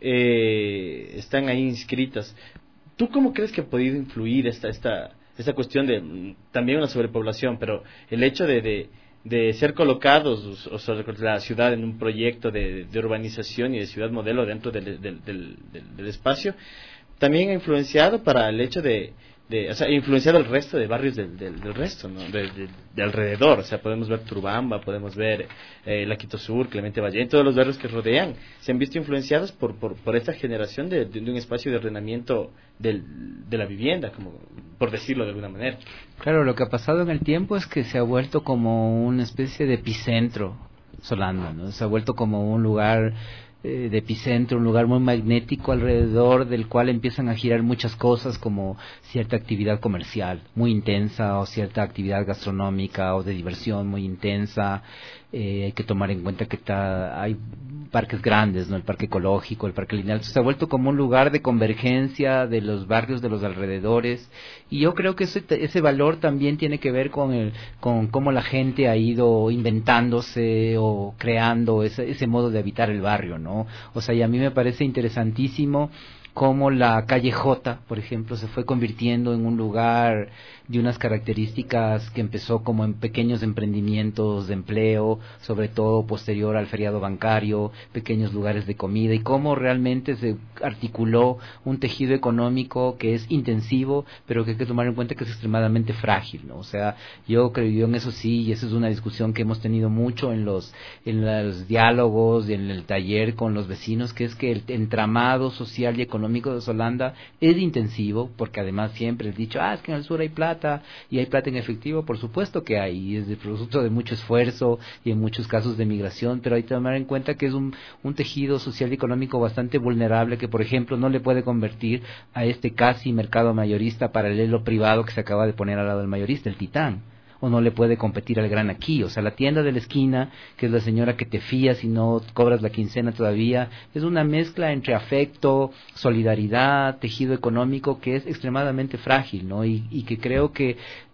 eh, están ahí inscritas. ¿Tú cómo crees que ha podido influir esta esta esta cuestión de también una sobrepoblación, pero el hecho de, de, de ser colocados o sobre la ciudad en un proyecto de, de urbanización y de ciudad modelo dentro del, del, del, del, del espacio, también ha influenciado para el hecho de, de o sea, ha influenciado el resto de barrios del, del, del resto, ¿no? de, de, de alrededor? O sea, podemos ver Turbamba, podemos ver eh, La Quito Sur, Clemente Valle, todos los barrios que rodean se han visto influenciados por, por, por esta generación de, de, de un espacio de ordenamiento del, de la vivienda, como por decirlo de alguna manera. Claro, lo que ha pasado en el tiempo es que se ha vuelto como una especie de epicentro Solanda, ¿no? Se ha vuelto como un lugar eh, de epicentro, un lugar muy magnético alrededor del cual empiezan a girar muchas cosas, como cierta actividad comercial muy intensa, o cierta actividad gastronómica o de diversión muy intensa. Eh, hay que tomar en cuenta que está, hay parques grandes, ¿no? El parque ecológico, el parque lineal, se ha vuelto como un lugar de convergencia de los barrios de los alrededores, y yo creo que ese, ese valor también tiene que ver con el, con cómo la gente ha ido inventándose o creando ese, ese modo de habitar el barrio, ¿no? O sea, y a mí me parece interesantísimo cómo la calle J, por ejemplo, se fue convirtiendo en un lugar de unas características que empezó como en pequeños emprendimientos de empleo, sobre todo posterior al feriado bancario, pequeños lugares de comida, y cómo realmente se articuló un tejido económico que es intensivo, pero que hay que tomar en cuenta que es extremadamente frágil, ¿no? O sea, yo creo yo en eso sí, y esa es una discusión que hemos tenido mucho en los, en los diálogos y en el taller con los vecinos, que es que el entramado social y económico de Solanda es intensivo, porque además siempre he dicho, ah, es que en el sur hay plata, y hay plata en efectivo. Por supuesto que hay, y es el producto de mucho esfuerzo y en muchos casos de migración, pero hay que tomar en cuenta que es un, un tejido social y económico bastante vulnerable, que por ejemplo no le puede convertir a este casi mercado mayorista paralelo privado que se acaba de poner al lado del mayorista, el Titán, o no le puede competir al Gran Aquí. O sea, la tienda de la esquina, que es la señora que te fías y no cobras la quincena todavía, es una mezcla entre afecto, solidaridad, tejido económico, que es extremadamente frágil, ¿no? Y, y que creo que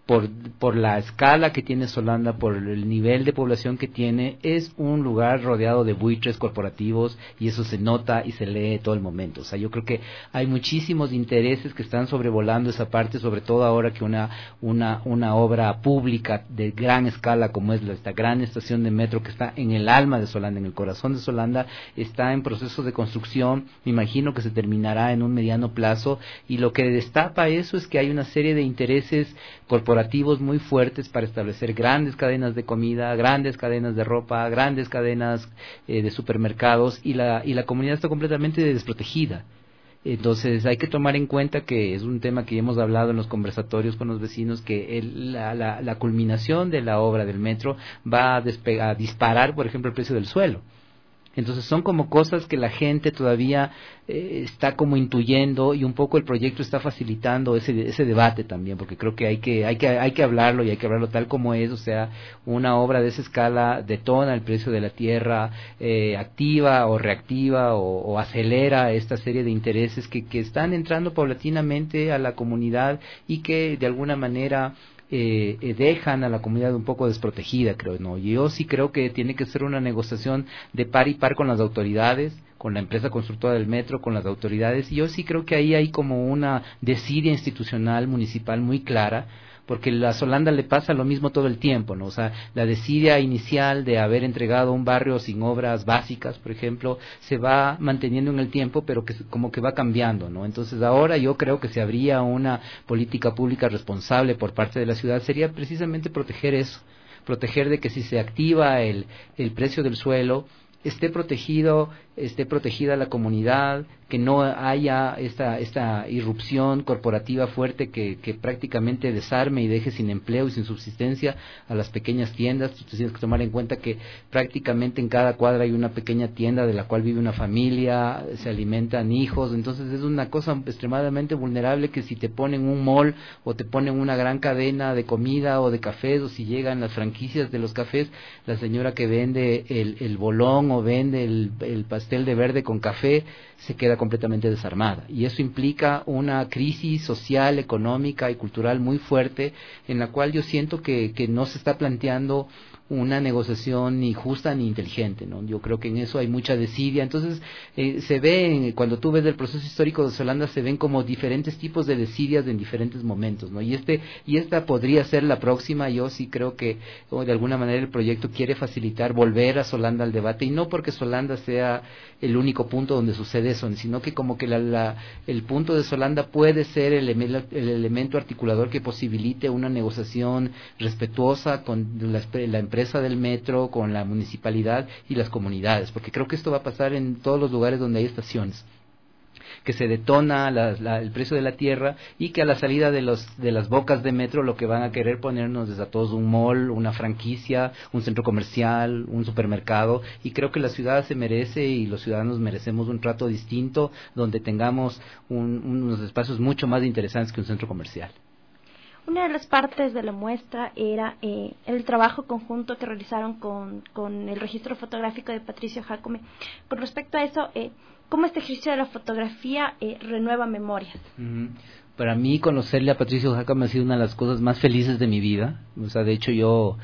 por, por la escala que tiene Solanda, por el nivel de población que tiene, es un lugar rodeado de buitres corporativos y eso se nota y se lee todo el momento. O sea, yo creo que hay muchísimos intereses que están sobrevolando esa parte, sobre todo ahora que una, una, una obra pública de gran escala como es esta gran estación de metro que está en el alma de Solanda, en el corazón de Solanda, está en proceso de construcción. Me imagino que se terminará en un mediano plazo y lo que destapa eso es que hay una serie de intereses corporativos muy fuertes para establecer grandes cadenas de comida, grandes cadenas de ropa, grandes cadenas eh, de supermercados y la, y la comunidad está completamente desprotegida. Entonces hay que tomar en cuenta que es un tema que hemos hablado en los conversatorios con los vecinos, que el, la, la, la culminación de la obra del metro va a, despe- a disparar, por ejemplo, el precio del suelo. Entonces son como cosas que la gente todavía eh, está como intuyendo y un poco el proyecto está facilitando ese ese debate también, porque creo que hay que hay que hay que hablarlo y hay que hablarlo tal como es. O sea, una obra de esa escala detona el precio de la tierra, eh, activa o reactiva o, o acelera esta serie de intereses que, que están entrando paulatinamente a la comunidad y que de alguna manera Eh, eh, dejan a la comunidad un poco desprotegida, creo, ¿no? Yo sí creo que tiene que ser una negociación de par y par con las autoridades, con la empresa constructora del metro, con las autoridades, y yo sí creo que ahí hay como una desidia institucional municipal muy clara, porque a Solanda le pasa lo mismo todo el tiempo, ¿no? O sea, la desidia inicial de haber entregado un barrio sin obras básicas, por ejemplo, se va manteniendo en el tiempo, pero que como que va cambiando, ¿no? Entonces ahora yo creo que si habría una política pública responsable por parte de la ciudad, sería precisamente proteger eso, proteger de que si se activa el, el precio del suelo, esté protegido, esté protegida la comunidad, que no haya esta esta irrupción corporativa fuerte que, que prácticamente desarme y deje sin empleo y sin subsistencia a las pequeñas tiendas. Tú tienes que tomar en cuenta que prácticamente en cada cuadra hay una pequeña tienda de la cual vive una familia, se alimentan hijos, entonces es una cosa extremadamente vulnerable que si te ponen un mall o te ponen una gran cadena de comida o de cafés, o si llegan las franquicias de los cafés, la señora que vende el, el bolón o vende el, el pastel de verde con café se queda completamente desarmada, y eso implica una crisis social, económica y cultural muy fuerte, en la cual yo siento que, que no se está planteando una negociación ni justa ni inteligente, ¿no? Yo creo que en eso hay mucha desidia. Entonces eh, se ve, cuando tú ves el proceso histórico de Solanda, se ven como diferentes tipos de desidias en diferentes momentos, ¿no? Y este y esta podría ser la próxima. Yo sí creo que oh, de alguna manera el proyecto quiere facilitar volver a Solanda al debate, y no porque Solanda sea el único punto donde sucede eso, sino que como que la, la, el punto de Solanda puede ser el, el elemento articulador que posibilite una negociación respetuosa con la, la empresa del metro, con la municipalidad y las comunidades, porque creo que esto va a pasar en todos los lugares donde hay estaciones, que se detona la, la, el precio de la tierra, y que a la salida de los de las bocas de metro lo que van a querer ponernos es a todos un mall, una franquicia, un centro comercial, un supermercado, y creo que la ciudad se merece y los ciudadanos merecemos un trato distinto donde tengamos un, unos espacios mucho más interesantes que un centro comercial. Una de las partes de la muestra era eh, el trabajo conjunto que realizaron con, con el registro fotográfico de Patricio Jácome. Con respecto a eso, eh, ¿cómo este ejercicio de la fotografía eh, renueva memorias? Uh-huh. Para mí, conocerle a Patricio Jácome ha sido una de las cosas más felices de mi vida. O sea, de hecho, yo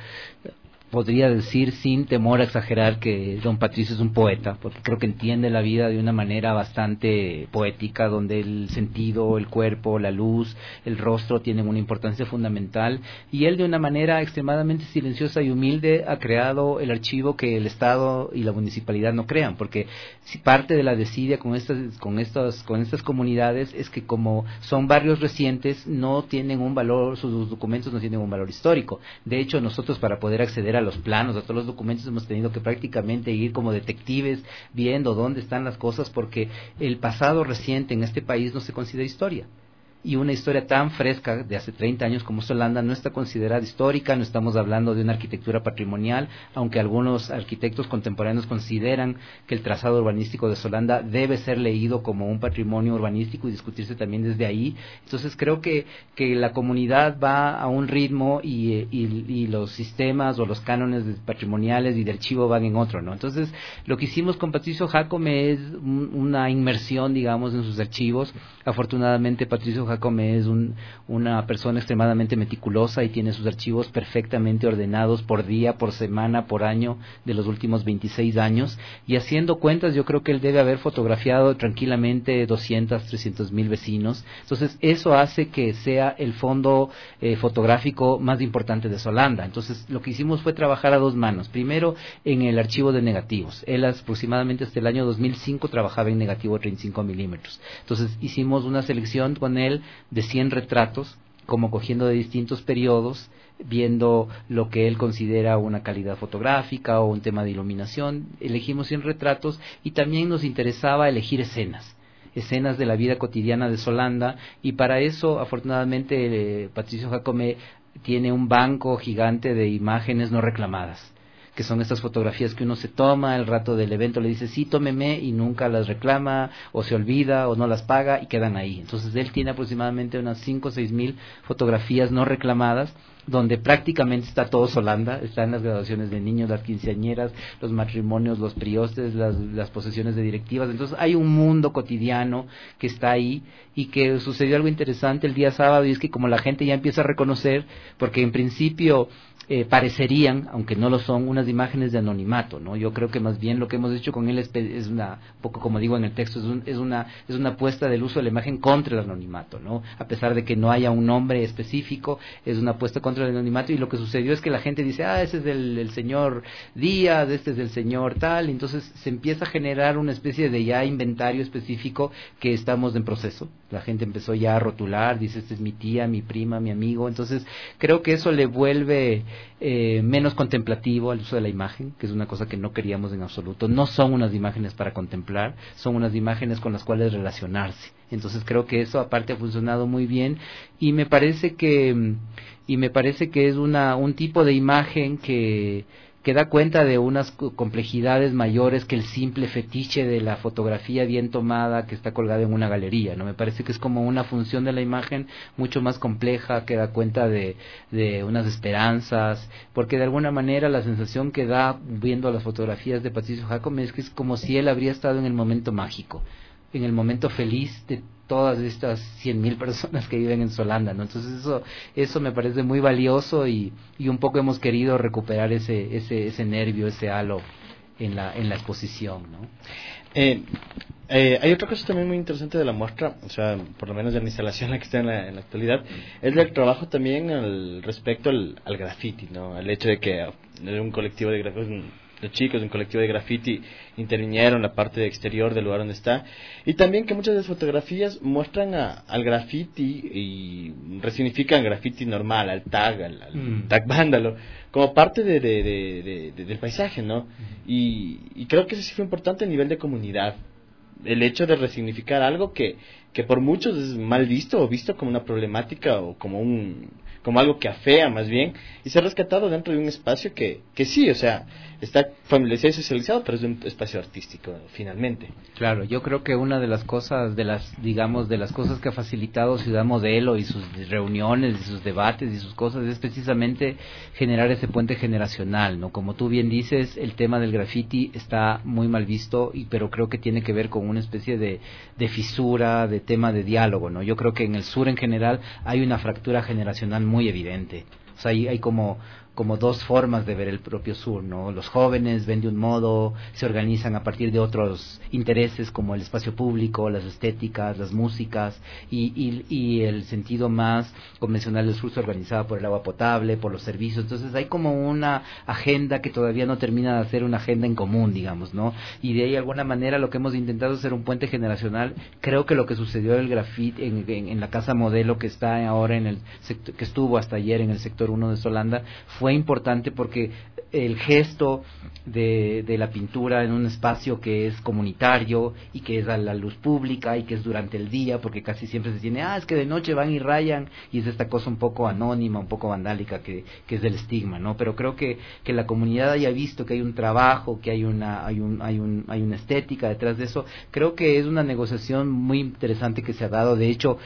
podría decir sin temor a exagerar que don Patricio es un poeta, porque creo que entiende la vida de una manera bastante poética, donde el sentido, el cuerpo, la luz, el rostro tienen una importancia fundamental, y él de una manera extremadamente silenciosa y humilde ha creado el archivo que el Estado y la municipalidad no crean, porque si parte de la desidia con estas con estas con estas comunidades es que como son barrios recientes no tienen un valor, sus documentos no tienen un valor histórico. De hecho, nosotros para poder acceder a a los planos, a todos los documentos, hemos tenido que prácticamente ir como detectives viendo dónde están las cosas, porque el pasado reciente en este país no se considera historia. Y una historia tan fresca de hace treinta años como Solanda no está considerada histórica. No estamos hablando de una arquitectura patrimonial, aunque algunos arquitectos contemporáneos consideran que el trazado urbanístico de Solanda debe ser leído como un patrimonio urbanístico y discutirse también desde ahí. Entonces creo que, que la comunidad va a un ritmo y, y, y los sistemas o los cánones patrimoniales y de archivo van en otro, ¿no? Entonces lo que hicimos con Patricio Jácome es un, una inmersión, digamos, en sus archivos. Afortunadamente Patricio Jacome es un, una persona extremadamente meticulosa y tiene sus archivos perfectamente ordenados por día, por semana, por año de los últimos veintiséis años, y haciendo cuentas yo creo que él debe haber fotografiado tranquilamente doscientos, trescientos mil vecinos. Entonces eso hace que sea el fondo eh, fotográfico más importante de Solanda. Entonces lo que hicimos fue trabajar a dos manos. Primero en el archivo de negativos. Él aproximadamente hasta el año dos mil cinco trabajaba en negativo treinta y cinco milímetros. Entonces hicimos una selección con él de cien retratos, como cogiendo de distintos periodos, viendo lo que él considera una calidad fotográfica o un tema de iluminación. Elegimos cien retratos y también nos interesaba elegir escenas. escenas de la vida cotidiana de Solanda, y para eso afortunadamente eh, Patricio Jacome tiene un banco gigante de imágenes no reclamadas, que son estas fotografías que uno se toma el rato del evento, le dice sí, tómeme, y nunca las reclama, o se olvida, o no las paga, y quedan ahí. Entonces él tiene aproximadamente unas cinco o seis mil fotografías no reclamadas, donde prácticamente está todo Solanda. Están las graduaciones de niños, las quinceañeras, los matrimonios, los priostes, las, las posesiones de directivas. Entonces hay un mundo cotidiano que está ahí, y que sucedió algo interesante el día sábado, y es que como la gente ya empieza a reconocer, porque en principio eh, parecerían, aunque no lo son, unas imágenes de anonimato, ¿no? Yo creo que más bien lo que hemos hecho con él es, es una, un poco como digo en el texto, es, un, es una es una apuesta del uso de la imagen contra el anonimato, ¿no? A pesar de que no haya un nombre específico, es una apuesta contra el anonimato, y lo que sucedió es que la gente dice, ah, ese es el, el señor Díaz, este es el señor tal, y entonces se empieza a generar una especie de ya inventario específico que estamos en proceso. La gente empezó ya a rotular, dice, este es mi tía, mi prima, mi amigo. Entonces creo que eso le vuelve eh, menos contemplativo al uso de la imagen, que es una cosa que no queríamos en absoluto. No son unas imágenes para contemplar, son unas imágenes con las cuales relacionarse. Entonces creo que eso aparte ha funcionado muy bien, y me parece que y me parece que es una un tipo de imagen que que da cuenta de unas complejidades mayores que el simple fetiche de la fotografía bien tomada que está colgada en una galería, ¿no? Me parece que es como una función de la imagen mucho más compleja, que da cuenta de, de unas esperanzas, porque de alguna manera la sensación que da viendo las fotografías de Patricio Jacome es que es como si él habría estado en el momento mágico, en el momento feliz de todas estas cien mil personas que viven en Solanda, ¿no? Entonces eso eso me parece muy valioso, y, y un poco hemos querido recuperar ese ese ese nervio, ese halo en la en la exposición, ¿no? Eh, eh, hay otra cosa también muy interesante de la muestra, o sea, por lo menos de la instalación en la que está en la, en la actualidad, es el trabajo también al respecto al, al graffiti, ¿no? El hecho de que un colectivo de graffiti, los chicos de un colectivo de graffiti intervinieron la parte exterior del lugar donde está, y también que muchas de las fotografías muestran a, al graffiti y resignifican graffiti normal, al tag, al, al mm. tag vándalo, como parte de, de, de, de, de, del paisaje, ¿no? Mm. Y, y creo que eso sí fue importante a nivel de comunidad, el hecho de resignificar algo que, que por muchos es mal visto o visto como una problemática o como un como algo que afea más bien, y ser rescatado dentro de un espacio que, que sí, o sea, está familiarizado y socializado, pero es un espacio artístico finalmente. Claro, yo creo que una de las cosas, de las digamos, de las cosas que ha facilitado Ciudad Modelo y sus reuniones y sus debates y sus cosas es precisamente generar ese puente generacional, ¿no? Como tú bien dices, el tema del graffiti está muy mal visto, y pero creo que tiene que ver con una especie de, de fisura, de tema de diálogo, ¿no? Yo creo que en el sur en general hay una fractura generacional muy evidente. O sea, hay, hay como como dos formas de ver el propio sur, ¿no? Los jóvenes ven de un modo, se organizan a partir de otros intereses como el espacio público, las estéticas, las músicas, y, y, y el sentido más convencional del sur se organizaba por el agua potable, por los servicios. Entonces hay como una agenda que todavía no termina de ser una agenda en común, digamos, ¿no? Y de ahí, de alguna manera, lo que hemos intentado es hacer un puente generacional. Creo que lo que sucedió en el grafiti, en, en, en la Casa Modelo, que está ahora en el sector, que estuvo hasta ayer en el sector uno de Solanda, fue importante porque el gesto de, de la pintura en un espacio que es comunitario y que es a la luz pública y que es durante el día, porque casi siempre se tiene, ah, es que de noche van y rayan, y es esta cosa un poco anónima, un poco vandálica que, que es del estigma, ¿no? Pero creo que, que la comunidad haya visto que hay un trabajo, que hay una, hay un, hay un, hay una estética detrás de eso. Creo que es una negociación muy interesante que se ha dado. De hecho,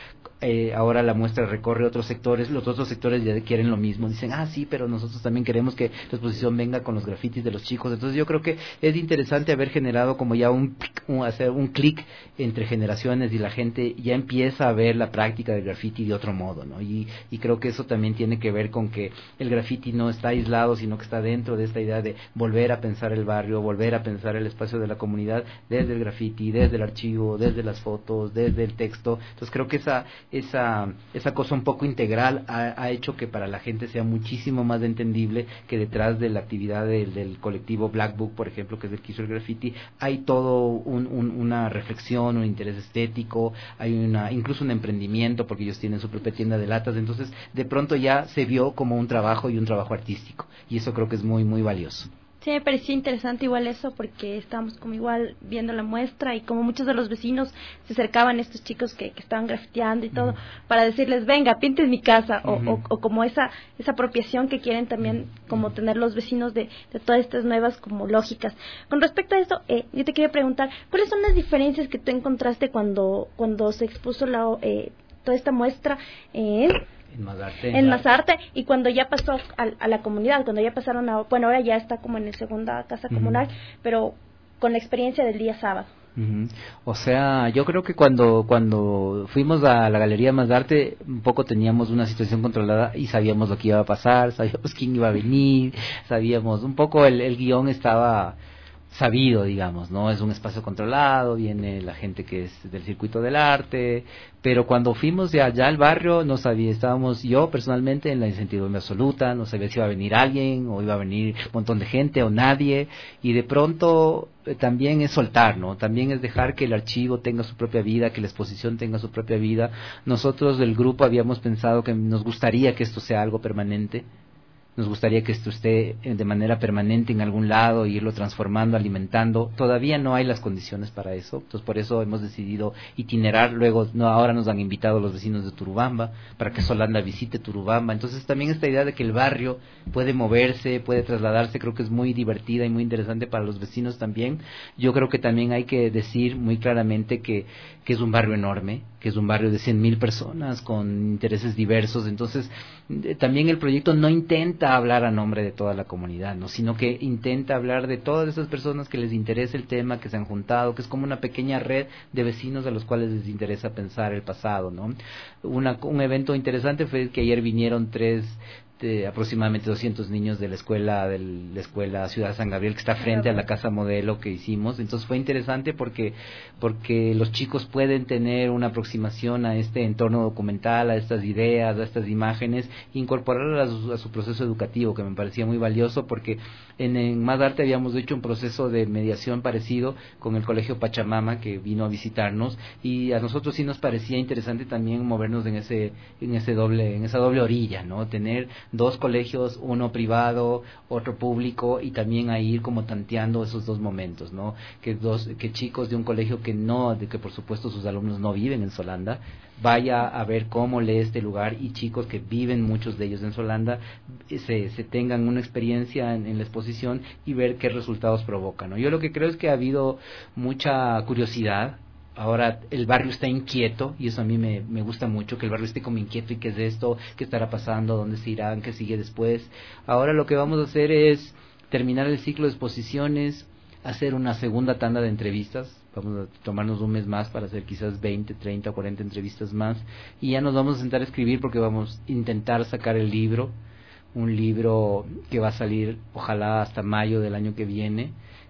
eh, ahora la muestra recorre otros sectores, los otros sectores ya quieren lo mismo, dicen, ah, sí, pero nosotros también queremos que la exposición venga con los grafitis de los chicos. Entonces yo creo que es interesante haber generado como ya un, un hacer un clic entre generaciones y la gente ya empieza a ver la práctica del graffiti de otro modo, ¿no? Y, y creo que eso también tiene que ver con que el graffiti no está aislado, sino que está dentro de esta idea de volver a pensar el barrio, volver a pensar el espacio de la comunidad desde el graffiti, desde el archivo, desde las fotos, desde el texto. Entonces creo que esa esa esa cosa un poco integral ha, ha hecho que para la gente sea muchísimo más entendible que detrás de la actividad del, del colectivo Black Book, por ejemplo, que es el que hizo el graffiti, hay todo un, un, una reflexión, un interés estético, hay una incluso un emprendimiento, porque ellos tienen su propia tienda de latas. Entonces de pronto ya se vio como un trabajo y un trabajo artístico, y eso creo que es muy muy valioso. Sí, me pareció interesante igual eso, porque estábamos como igual viendo la muestra y como muchos de los vecinos se acercaban a estos chicos que, que estaban grafiteando y todo, uh-huh. para decirles, venga, pinten mi casa, uh-huh. o, o, o como esa esa apropiación que quieren también como tener los vecinos de, de todas estas nuevas como lógicas. Con respecto a eso, eh, yo te quería preguntar, ¿cuáles son las diferencias que tú encontraste cuando cuando se expuso la eh, toda esta muestra en... Eh, En Mazarte. En Mazarte, y cuando ya pasó a, a la comunidad, cuando ya pasaron a... Bueno, ahora ya está como en la segunda casa comunal, uh-huh. pero con la experiencia del día sábado. Uh-huh. O sea, yo creo que cuando cuando fuimos a la Galería Mazarte, un poco teníamos una situación controlada y sabíamos lo que iba a pasar, sabíamos quién iba a venir, sabíamos, un poco el, el guión estaba... sabido, digamos, ¿no? Es un espacio controlado, viene la gente que es del circuito del arte, pero cuando fuimos de allá al barrio, no sabía, estábamos yo personalmente en la incertidumbre absoluta, no sabía si iba a venir alguien, o iba a venir un montón de gente, o nadie, y de pronto eh, también es soltar, ¿no? También es dejar que el archivo tenga su propia vida, que la exposición tenga su propia vida. Nosotros del grupo habíamos pensado que nos gustaría que esto sea algo permanente, nos gustaría que esto esté de manera permanente en algún lado, irlo transformando, alimentando. Todavía no hay las condiciones para eso, entonces por eso hemos decidido itinerar. Luego, no, ahora nos han invitado los vecinos de Turubamba para que Solanda visite Turubamba. Entonces también esta idea de que el barrio puede moverse, puede trasladarse, creo que es muy divertida y muy interesante para los vecinos también. Yo creo que también hay que decir muy claramente que, que es un barrio enorme, que es un barrio de cien mil personas con intereses diversos. Entonces eh, también el proyecto no intenta hablar a nombre de toda la comunidad, ¿no? Sino que intenta hablar de todas esas personas que les interesa el tema, que se han juntado, que es como una pequeña red de vecinos a los cuales les interesa pensar el pasado, ¿no? Una, un evento interesante fue que ayer vinieron tres de aproximadamente doscientos niños de la escuela de la escuela Ciudad San Gabriel, que está frente a la casa modelo que hicimos. Entonces fue interesante porque porque los chicos pueden tener una aproximación a este entorno documental, a estas ideas, a estas imágenes, e incorporarlas a su, a su proceso educativo, que me parecía muy valioso, porque en, en Mazarte habíamos hecho un proceso de mediación parecido con el Colegio Pachamama, que vino a visitarnos, y a nosotros sí nos parecía interesante también movernos en ese en ese doble en esa doble orilla, ¿no? Tener dos colegios, uno privado, otro público, y también a ir como tanteando esos dos momentos, ¿no? Que dos que chicos de un colegio que no, de que por supuesto sus alumnos no viven en Solanda, vaya a ver cómo lee este lugar, y chicos que viven, muchos de ellos en Solanda, se, se tengan una experiencia en, en la exposición y ver qué resultados provocan, ¿no? Yo lo que creo es que ha habido mucha curiosidad. Ahora el barrio está inquieto, y eso a mí me, me gusta mucho, que el barrio esté como inquieto, y qué es esto, qué estará pasando, dónde se irán, qué sigue después. Ahora lo que vamos a hacer es terminar el ciclo de exposiciones, hacer una segunda tanda de entrevistas. Vamos a tomarnos un mes más para hacer quizás veinte, treinta o cuarenta entrevistas más, y ya nos vamos a sentar a escribir, porque vamos a intentar sacar el libro, un libro que va a salir ojalá hasta mayo del año que viene.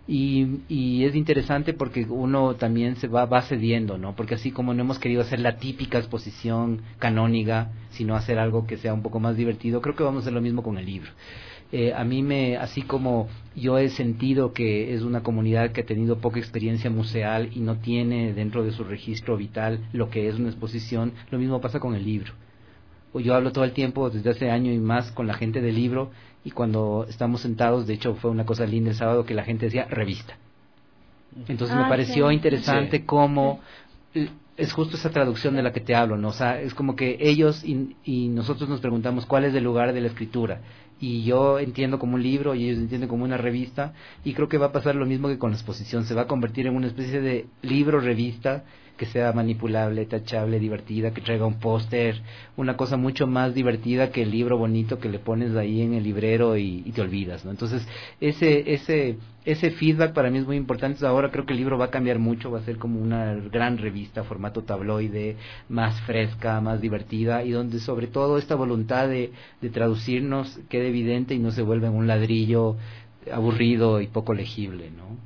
Y, y es interesante porque uno también se va, va cediendo, ¿no? Porque así como no hemos querido hacer la típica exposición canónica, sino hacer algo que sea un poco más divertido, creo que vamos a hacer lo mismo con el libro. Eh, a mí me, así como yo he sentido que es una comunidad que ha tenido poca experiencia museal y no tiene dentro de su registro vital lo que es una exposición, lo mismo pasa con el libro. Yo hablo todo el tiempo, desde hace año y más, con la gente del libro, y cuando estamos sentados, de hecho fue una cosa linda el sábado que la gente decía revista. Entonces ah, me pareció sí. interesante sí. cómo sí. es justo esa traducción de la que te hablo, ¿no? O sea, es como que ellos y, y nosotros nos preguntamos cuál es el lugar de la escritura, y yo entiendo como un libro y ellos entienden como una revista, y creo que va a pasar lo mismo que con la exposición, se va a convertir en una especie de libro revista que sea manipulable, tachable, divertida, que traiga un póster, una cosa mucho más divertida que el libro bonito que le pones ahí en el librero y, y te olvidas, ¿no? Entonces, ese ese ese feedback para mí es muy importante. Entonces, ahora creo que el libro va a cambiar mucho, va a ser como una gran revista, formato tabloide, más fresca, más divertida, y donde sobre todo esta voluntad de, de traducirnos quede evidente y no se vuelva en un ladrillo aburrido y poco legible, ¿no?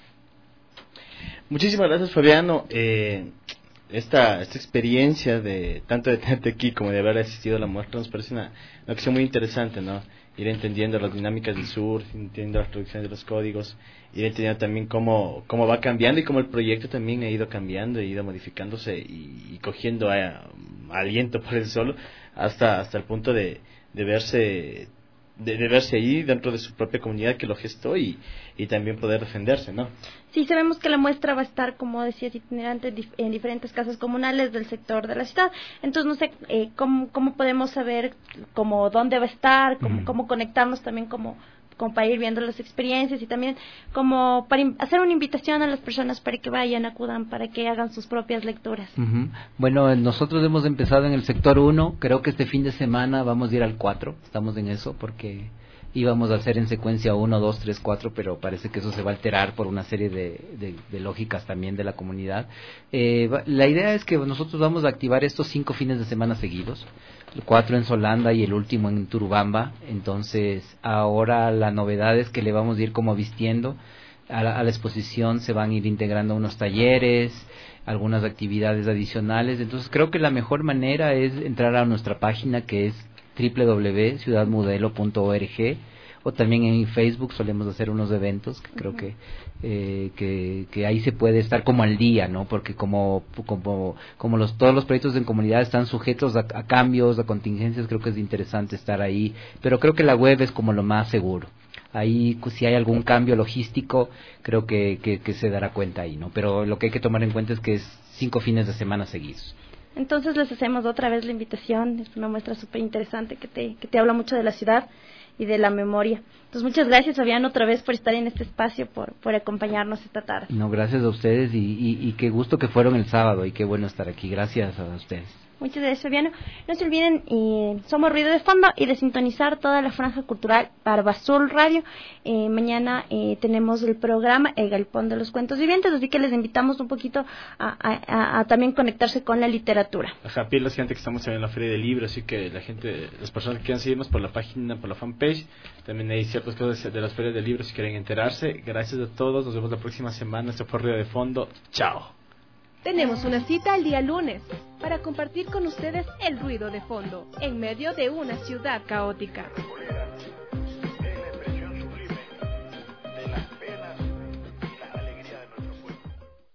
Muchísimas gracias, Fabiano. Eh, esta esta experiencia de tanto de tenerte aquí como de haber asistido a la muestra nos parece una, una acción muy interesante, ¿no? Ir entendiendo las dinámicas del sur, entendiendo las traducciones de los códigos, ir entendiendo también cómo cómo va cambiando y cómo el proyecto también ha ido cambiando, ha ido modificándose y, y cogiendo a, a aliento por el solo hasta hasta el punto de, de verse de, de verse ahí dentro de su propia comunidad que lo gestó y, y también poder defenderse, ¿no? Sí, sabemos que la muestra va a estar, como decías, itinerante en diferentes casas comunales del sector de la ciudad. Entonces, no sé eh, cómo, cómo podemos saber cómo dónde va a estar, cómo, mm. cómo conectarnos también como, como para ir viendo las experiencias y también como para in- hacer una invitación a las personas para que vayan, acudan, para que hagan sus propias lecturas. Uh-huh. Bueno, nosotros hemos empezado en el sector uno, creo que este fin de semana vamos a ir al cuatro, estamos en eso porque íbamos a hacer en secuencia uno, dos, tres, cuatro, pero parece que eso se va a alterar por una serie de, de, de lógicas también de la comunidad. Eh, la idea es que nosotros vamos a activar estos cinco fines de semana seguidos, el cuatro en Solanda y el último en Turubamba. Entonces ahora la novedad es que le vamos a ir como vistiendo a la, a la exposición, se van a ir integrando unos talleres, algunas actividades adicionales. Entonces creo que la mejor manera es entrar a nuestra página, que es doble u doble u doble u punto ciudad modelo punto org, o también en Facebook solemos hacer unos eventos que creo que, eh, que que ahí se puede estar como al día, ¿no? Porque como como como los todos los proyectos en comunidad están sujetos a, a cambios, a contingencias, creo que es interesante estar ahí, pero creo que la web es como lo más seguro. Ahí, si hay algún cambio logístico, creo que, que, que se dará cuenta ahí, ¿no? Pero lo que hay que tomar en cuenta es que es cinco fines de semana seguidos. Entonces les hacemos otra vez la invitación, es una muestra súper interesante que te, que te habla mucho de la ciudad y de la memoria. Entonces muchas gracias, Fabián, otra vez por estar en este espacio, por, por acompañarnos esta tarde. No, gracias a ustedes y, y, y qué gusto que fueron el sábado y qué bueno estar aquí, gracias a ustedes. Muchas gracias, Fabiano. No se olviden, eh, somos Ruido de Fondo y de sintonizar toda la franja cultural Barbazul Radio. Eh, mañana eh, tenemos el programa El Galpón de los Cuentos Vivientes, así que les invitamos un poquito a, a, a, a también conectarse con la literatura. Ajá, pide la gente que estamos en la Feria del Libro, así que la gente, las personas que quieran seguirnos por la página, por la fanpage, también hay ciertas cosas de las ferias del libro si quieren enterarse. Gracias a todos, nos vemos la próxima semana. Este fue Ruido de Fondo. Chao. Tenemos una cita el día lunes para compartir con ustedes el ruido de fondo en medio de una ciudad caótica.